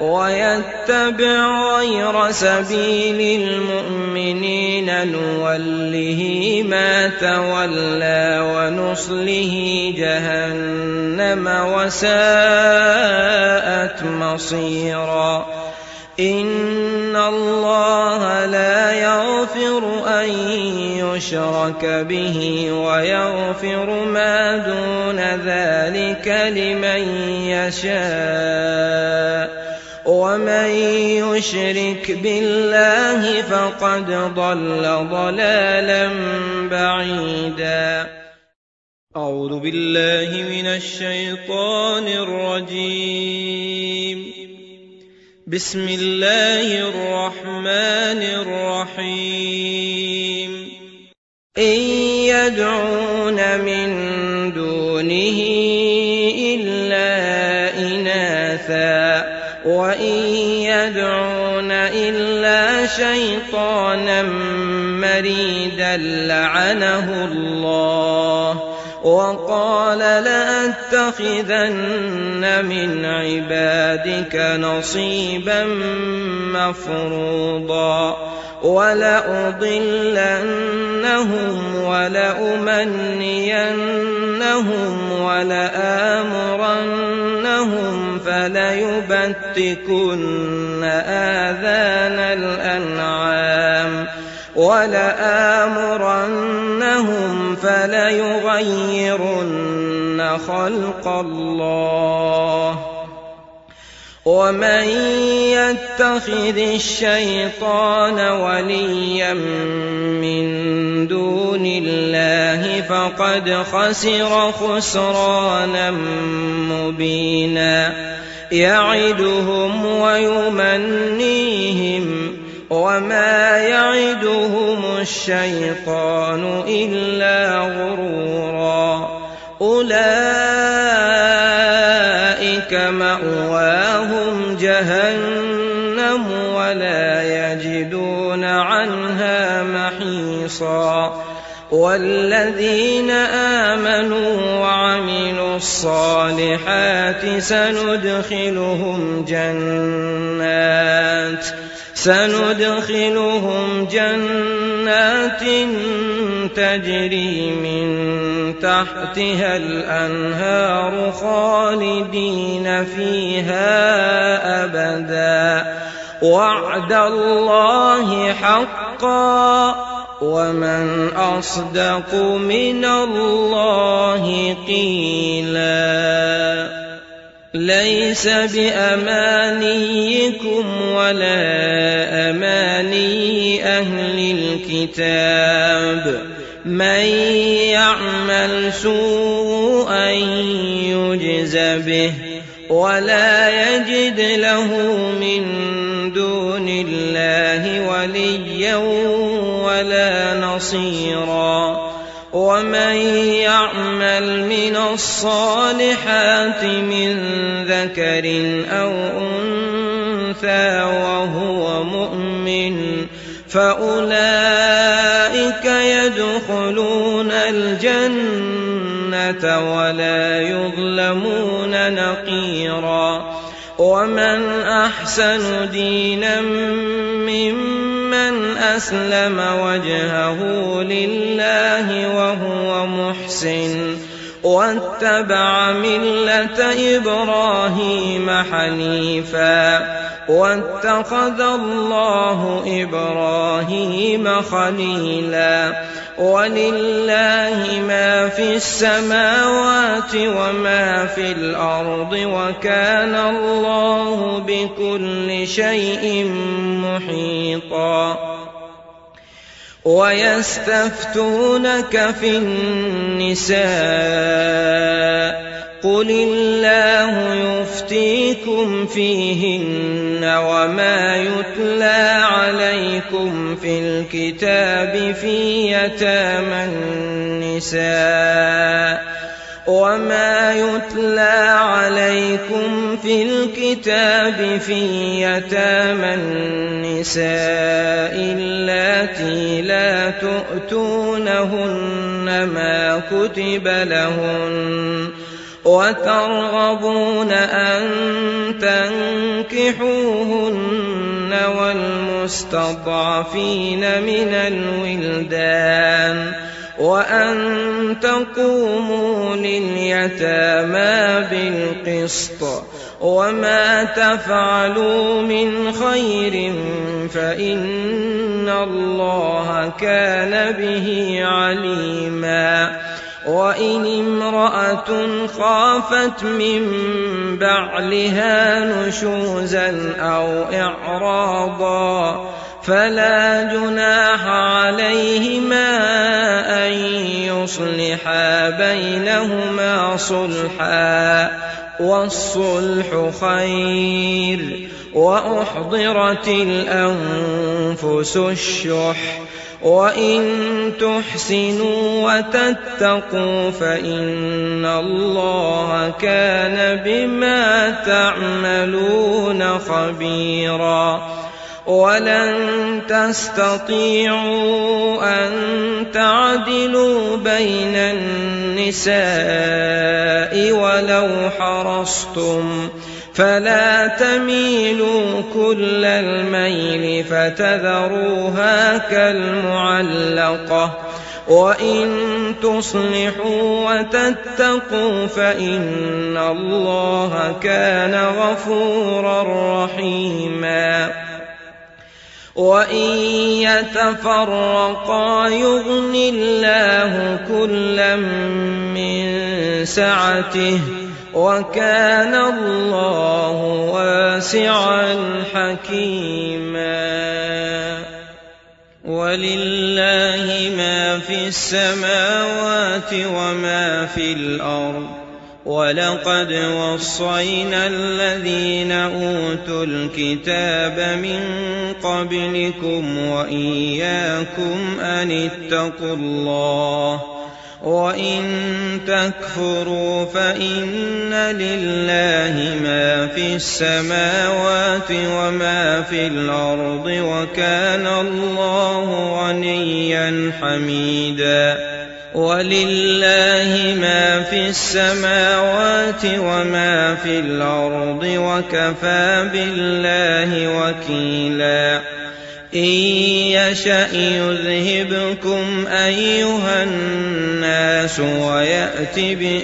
ويتبع غير سبيل المؤمنين نوله ما تولى ونصله جهنم وساءت مصيرا إن الله لا يغفر أن يشرك به ويغفر ما دون ذلك لمن يشاء ومن يشرك بالله فقد ضل ضلالا بعيدا أعوذ بالله من الشيطان الرجيم بسم الله الرحمن الرحيم إن يدعون من دونه إلا إناثا وإن يدعون إلا شيطانا مريدا لعنه الله وقال لأتخذن من عبادك نصيبا مفروضا ولأضلنهم ولأمنينهم ولآمرنهم فليبتكن آذان الأنعام ولآمرنهم فليغيرن خلق الله ومن يتخذ الشيطان وليا من دون الله فقد خسر خسرانا مبينا يعدهم ويمنيهم وما يعدهم الشيطان إلا غرورا أولئك مأواهم جهنم ولا يجدون عنها محيصا والذين آمنوا وعملوا الصالحات سندخلهم جنات سندخلهم جنات تجري من تحتها الأنهار خالدين فيها أبدا وعد الله حقا ومن أصدق من الله قيلا ليس بأمانيكم ولا أماني أهل الكتاب من يعمل سوءا يجز به ولا يجد له من دون الله وليا ولا نصيرا ومن يعمل من الصالحات من ذكر أو أنثى وهو مؤمن فأولئك يدخلون الجنة ولا يظلمون نقيرا ومن أحسن دينا ممن أسلم وجهه لله وهو محسن واتبع ملة إبراهيم حنيفا واتخذ الله إبراهيم خليلا ولله ما في السماوات وما في الأرض وكان الله بكل شيء محيطا ويستفتونك في النساء قل الله يفتيكم فيهن وما يتلى عليكم في الكتاب في يتامى النساء وما يتلى عليكم في الكتاب في يتامى النساء اللاتي لا تؤتونهن ما كتب لهن وترغبون أن تنكحوهن والمستضعفين من الولدان وأن تقوموا لليتامى بالقسط وما تفعلوا من خير فإن الله كان به عليما وإن امرأة خافت من بعلها نشوزا أو إعراضا فلا جناح عليهما أن يصلحا بينهما صلحا والصلح خير وأحضرت الأنفس الشح وإن تحسنوا وتتقوا فإن الله كان بما تعملون خبيرا ولن تستطيعوا أن تعدلوا بين النساء ولو حرصتم فلا تميلوا كل الميل فتذروها كالمعلقة وإن تصلحوا وتتقوا فإن الله كان غفورا رحيما وإن يتفرقا يغن الله كلا من سعته وكان الله واسعا حكيما ولله ما في السماوات وما في الأرض ولقد وصينا الذين أوتوا الكتاب من قبلكم وإياكم أن اتقوا الله وإن تكفروا فإن لله ما في السماوات وما في الأرض وكان الله غنيا حميدا ولله ما في السماوات وما في الأرض وكفى بالله وكيلا إن يشأ يذهبكم أيها الناس ويأت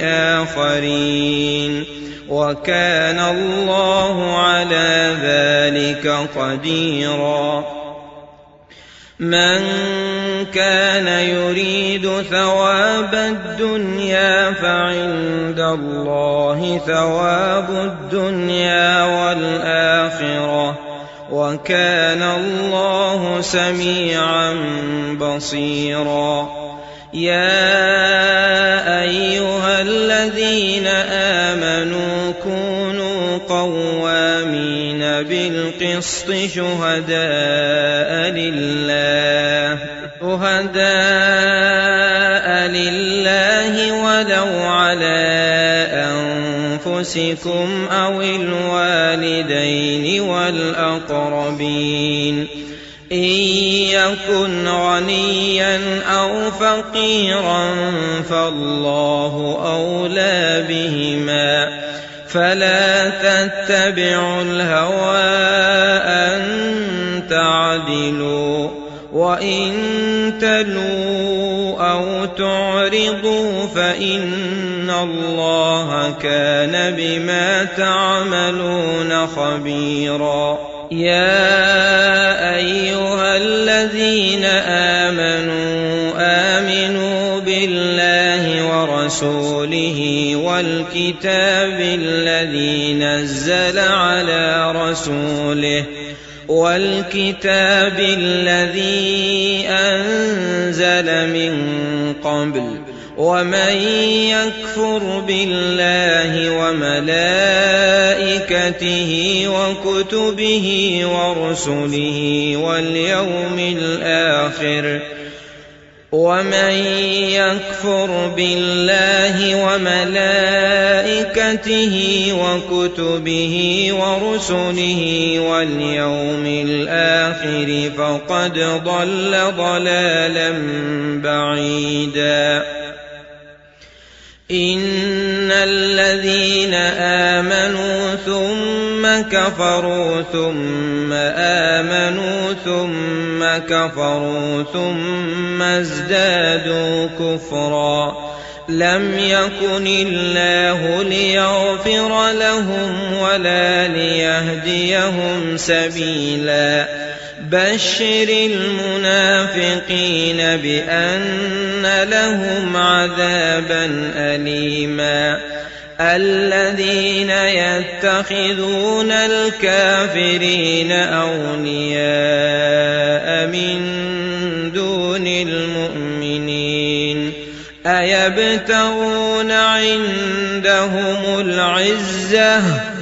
بآخرين وكان الله على ذلك قديرا من كان يريد ثواب الدنيا فعند الله ثواب الدنيا والآخرة وكان الله سميعا بصيرا يا أيها الذين آمنوا كونوا قوامين بالقسط شهداء لله شهداء لله ولو على أنفسكم أو الوالدين والأقربين إن يكن غنيا أو فقيرا فالله أولى بهما فلا تتبعوا الهوى أن تعدلوا وإن تلوا أو تعرضوا فإن الله كان بما تعملون خبيرا يا أيها الذين آمنوا آمنوا بالله ورسوله والكتاب الذي نزل على رسوله والكتاب الذي أنزل من قبل ومن يكفر بالله وملائكته وكتبه ورسله واليوم الآخر ومن يكفر بالله وملائكته وكتبه ورسله واليوم الآخر فقد ضل ضلالا بعيدا إن الذين آمنوا ثم كفروا ثم آمنوا ثم كفروا ثم ازدادوا كفرا لم يكن الله ليغفر لهم ولا ليهديهم سبيلا بشر المنافقين بأن لهم عذابا أليما الذين يتخذون الكافرين أولياء من دون المؤمنين أيبتغون عندهم العزة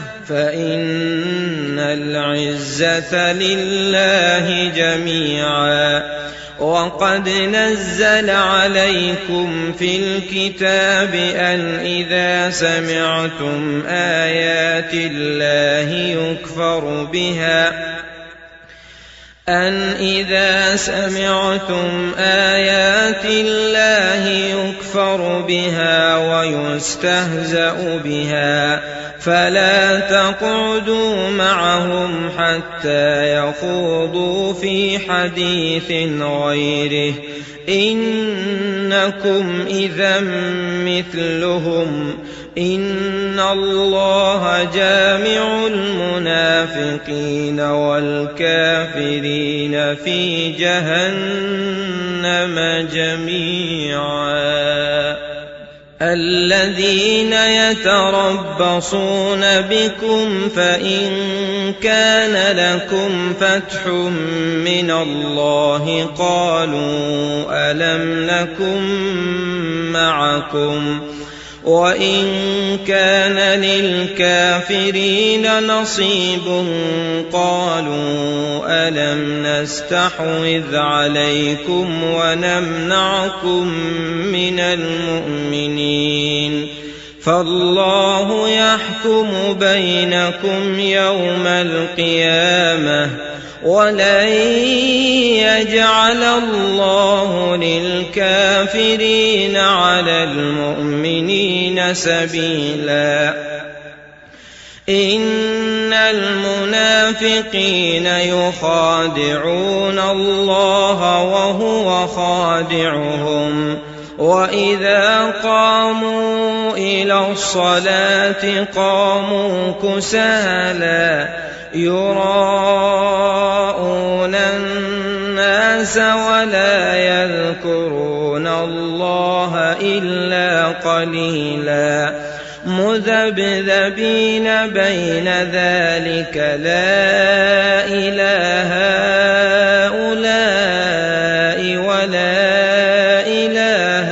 فإن العزة لله جميعا وقد نزل عليكم في الكتاب أن إذا سمعتم آيات الله يكفر بها أن إذا سمعتم آيات الله يكفر بها ويستهزأ بها فلا تقعدوا معهم حتى يخوضوا في حديث غيره إنكم إذا مثلهم إن الله جامع المنافقين والكافرين في جهنم جميعا الذين يتربصون بكم فإن كان لكم فتح من الله قالوا ألم نكن معكم وإن كان للكافرين نصيب قالوا ألم نستحوذ عليكم ونمنعكم من المؤمنين فالله يحكم بينكم يوم القيامة ولن يجعل الله للكافرين على المؤمنين سبيلا إن المنافقين يخادعون الله وهو خادعهم وإذا قاموا إلى الصلاة قاموا كسالى يراءون الناس ولا يذكرون الله إلا قليلا مذبذبين بين ذلك لا إله هؤلاء ولا إله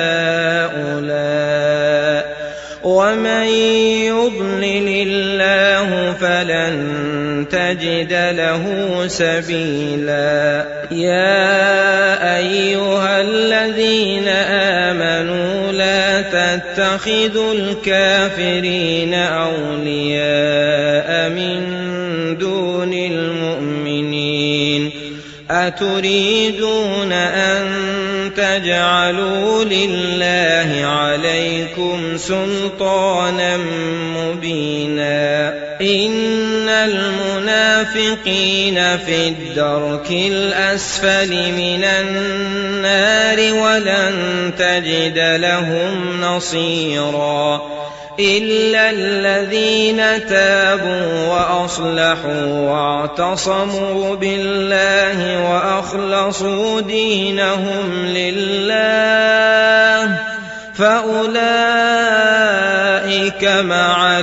هؤلاء ومن يضلل الله فلن تجد له سبيلا يا أيها الذين آمنوا لا تتخذوا الكافرين أولياء من دون المؤمنين أتريدون أن تجعلوا لله عليكم سلطانا مبينا إن المنافقين في الدرك الأسفل من النار ولن تجد لهم نصيرا إلا الذين تابوا وأصلحوا واعتصموا بالله وأخلصوا دينهم لله فأولئك مع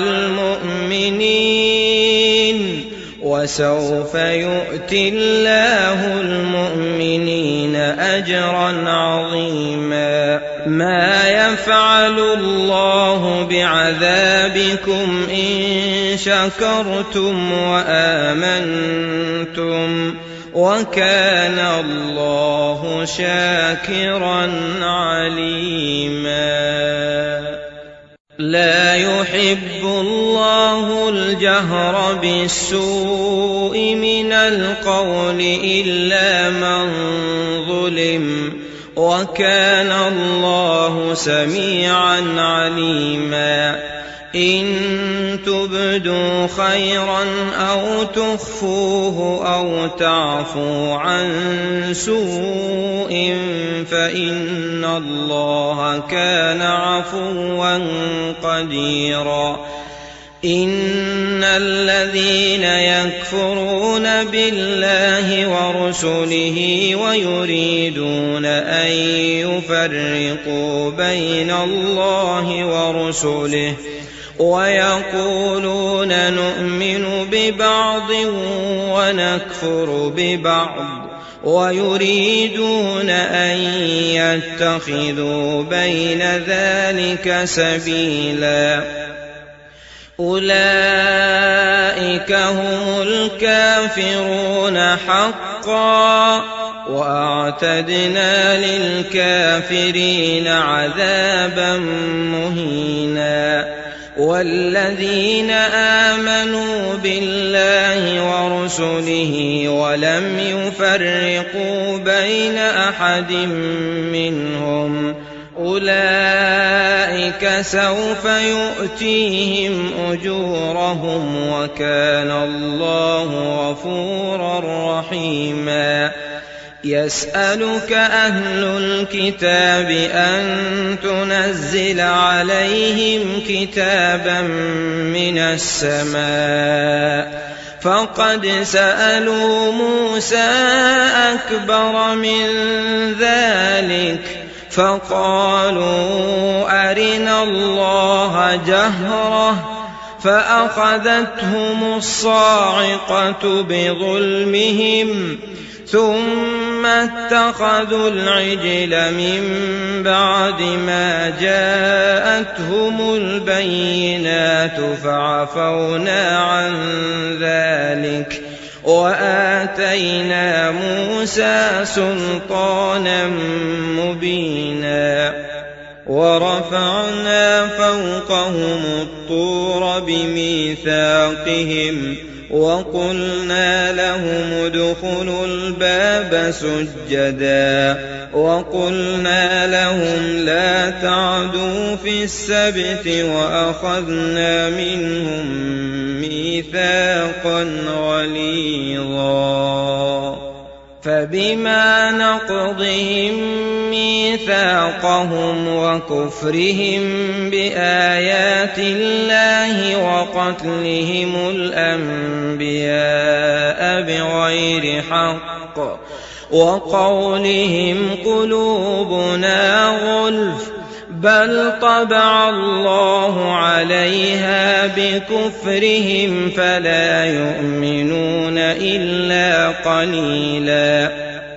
المؤمنين وسوف يؤتي الله المؤمنين أجرا عظيما ما يفعل الله بعذابكم إن شكرتم وآمنتم وكان الله شاكرا عليما لا يحب الله الجهر بالسوء من القول إلا من ظلم وكان الله سميعا عليما إن تبدوا خيرا أو تخفوه أو تعفوا عن سوء فإن الله كان عفوا قديرا إن الذين يكفرون بالله ورسله ويريدون أن يفرقوا بين الله ورسله ويقولون نؤمن ببعض ونكفر ببعض ويريدون أن يتخذوا بين ذلك سبيلا أولئك هم الكافرون حقا وأعتدنا للكافرين عذابا مهينا والذين آمنوا بالله ورسله ولم يفرقوا بين أحد منهم أولئك ذلك سوف يؤتيهم أجورهم وكان الله غفورا رحيما يسألك أهل الكتاب أن تنزل عليهم كتابا من السماء فقد سألوا موسى أكبر من ذلك فقالوا أرنا الله جهرة فأخذتهم الصاعقة بظلمهم ثم اتخذوا العجل من بعد ما جاءتهم البينات فعفونا عن ذلك وآتينا موسى سلطانا مبينا ورفعنا فوقهم الطور بميثاقهم وقلنا لهم ادخلوا الباب سجدا وقلنا لهم لا تعدوا في السبت وأخذنا منهم ميثاقا غليظا فبما نقضهم ميثاقهم وكفرهم بآيات الله وقتلهم الأنبياء بغير حق وقولهم قلوبنا غلف بل طبع الله عليها بكفرهم فلا يؤمنون إلا قليلا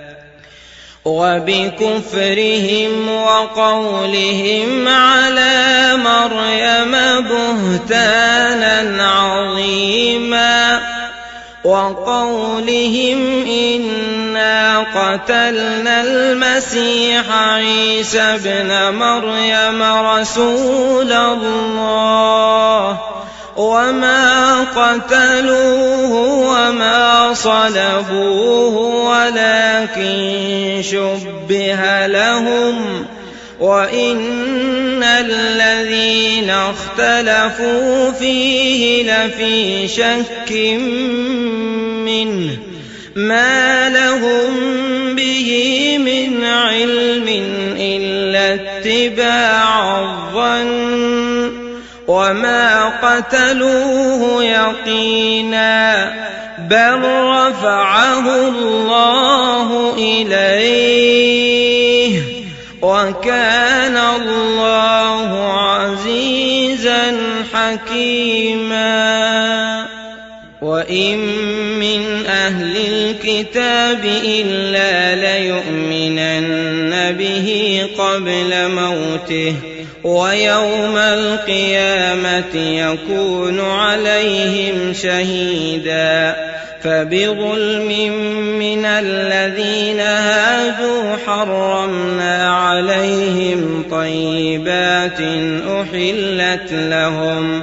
وبكفرهم وقولهم على مريم بهتانا عظيما وقولهم إنا قتلنا المسيح عيسى ابن مريم رسول الله وما قتلوه وما صلبوه ولكن شبه لهم وإن الذين اختلفوا فيه لفي شك منه ما لهم به من علم إلا اتباع الظن وما قتلوه يقينا بل رفعه الله إليه وكان الله عزيزا حكيما وإن من أهل الكتاب إلا ليؤمنن به قبل موته ويوم القيامة يكون عليهم شهيدا فبظلم من الذين هادوا حرمنا عليهم طيبات أحلت لهم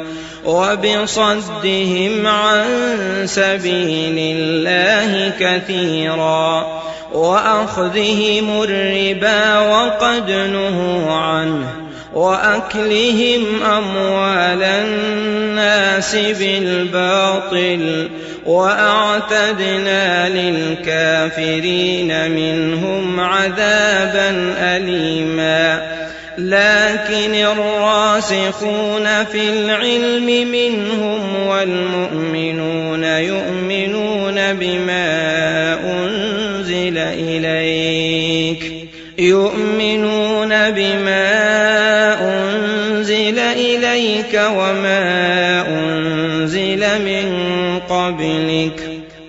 وبصدهم عن سبيل الله كثيرا وأخذهم الربا وقد نهوا عنه وأكلهم أموال الناس بالباطل وأعتدنا للكافرين منهم عذابا أليما لكن الراسخون في العلم منهم والمؤمنون يؤمنون بما أنزل إليك يؤمنون بما أنزل إليك وما أنزل من قبلك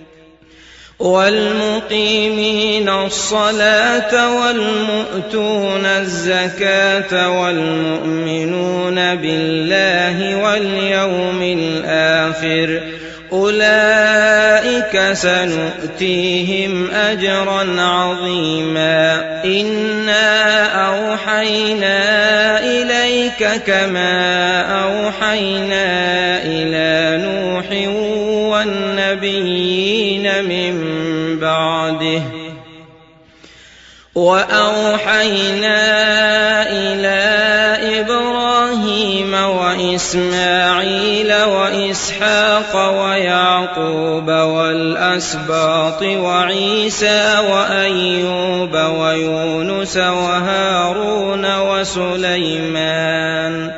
والمقيمين الصلاة والمؤتون الزكاة والمؤمنون بالله واليوم الآخر أولئك سنؤتيهم أجرا عظيما إنا أوحينا إليك كما أوحينا إلى نوح والنبيين من بعده وأوحينا إلى إبراهيم وإسماعيل وإسحاق ويعقوب والأسباط وعيسى وأيوب ويونس وهارون وسليمان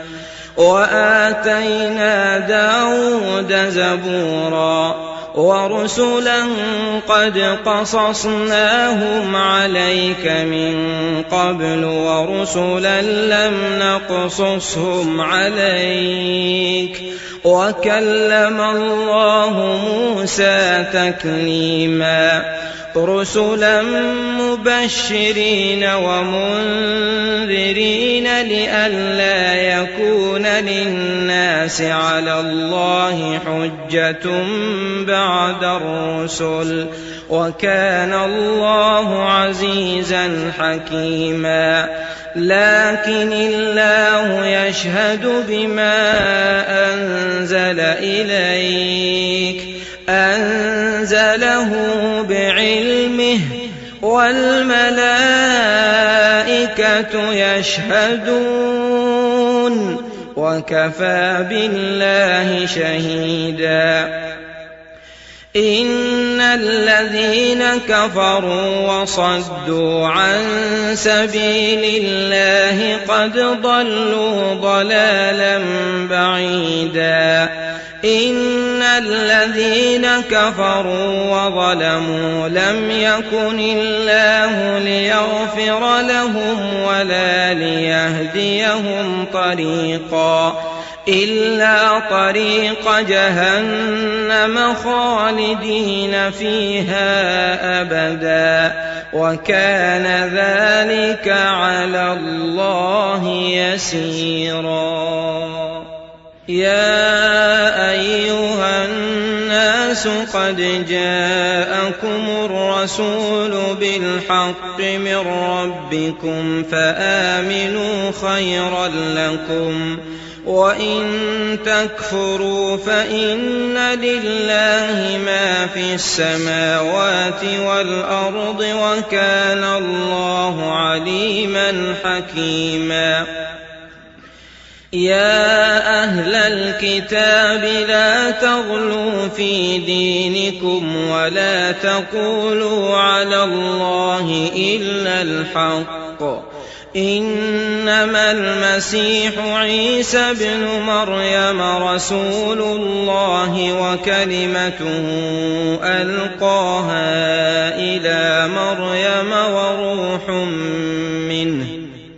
وآتينا داود زبورا ورسلا قد قصصناهم عليك من قبل ورسلا لم نقصصهم عليك وكلم الله موسى تكليما رسلا مبشرين ومنذرين لئلا يكون للناس على الله حجة بعد الرسل وكان الله عزيزا حكيما لكن الله يشهد بما أنزل إليك أنزله بعلمه والملائكة يشهدون وكفى بالله شهيدا إن الذين كفروا وصدوا عن سبيل الله قد ضلوا ضلالا بعيدا إن الذين كفروا وظلموا لم يكن الله ليغفر لهم ولا ليهديهم طريقا إلا طريق جهنم خالدين فيها أبدا وكان ذلك على الله يسيرا يا أيها الناس قد جاءكم الرسول بالحق من ربكم فآمنوا خيرا لكم وإن تكفروا فإن لله ما في السماوات والأرض وكان الله عليما حكيما يا أهل الكتاب لا تغلوا في دينكم ولا تقولوا على الله إلا الحق إنما المسيح عيسى ابن مريم رسول الله وكلمته ألقاها إلى مريم وروح منه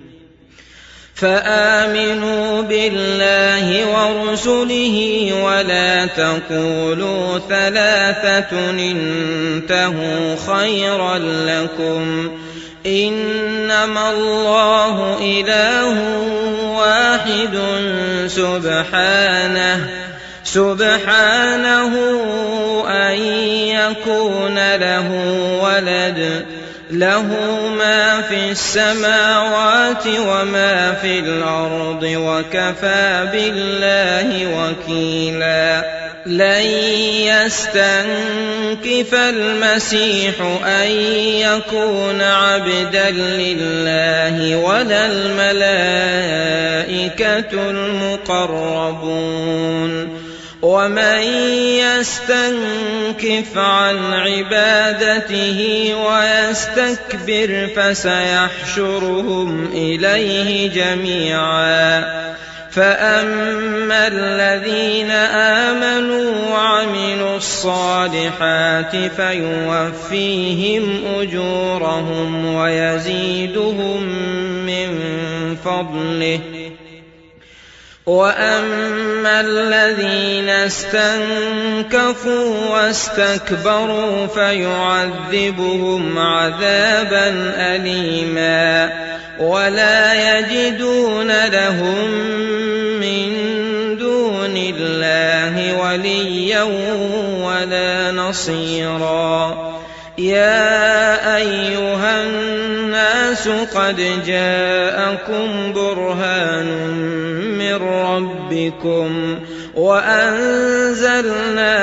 فآمنوا بالله ورسله ولا تقولوا ثلاثة انتهوا خيرا لكم إنما الله إله واحد سبحانه سبحانه أن يكون له ولد له ما في السماوات وما في الأرض وكفى بالله وكيلا لن يستنكف المسيح أن يكون عبدا لله ولا الملائكة المقربون ومن يستنكف عن عبادته ويستكبر فسيحشرهم إليه جميعا فأما الذين آمنوا وعملوا الصالحات فيوفيهم أجورهم ويزيدهم من فضله وأما الذين استنكفوا واستكبروا فيعذبهم عذابا أليما ولا يجدون لهم من دون الله وليا ولا نصيرا يا أيها الناس قد جاءكم برهان من ربكم وأنزلنا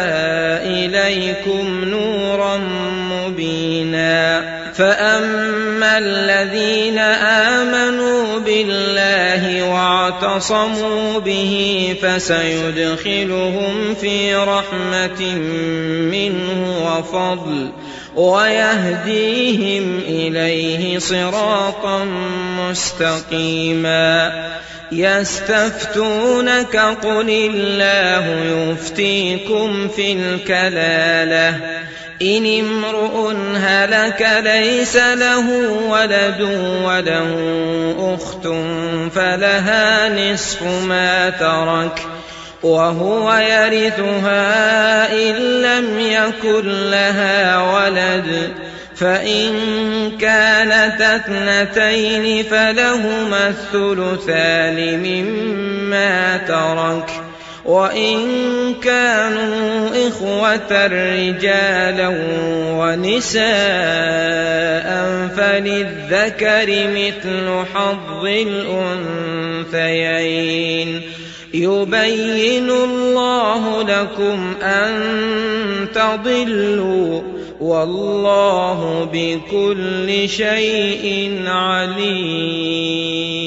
إليكم نورا مبينا فأما الذين آمنوا بالله واعتصموا واعتصموا به فسيدخلهم في رحمة منه وفضل ويهديهم إليه صراطا مستقيما. يستفتونك قل الله يفتيكم في الكلالة إن امرؤ هلك ليس له ولد وله أخت فلها نصف ما ترك وهو يرثها إن لم يكن لها ولد فإن كانت اثنتين فلهما الثلثان مما ترك وإن كانوا إخوة رجالا ونساء فللذكر مثل حظ الأنثيين يبين الله لكم أن تضلوا والله بكل شيء عليم.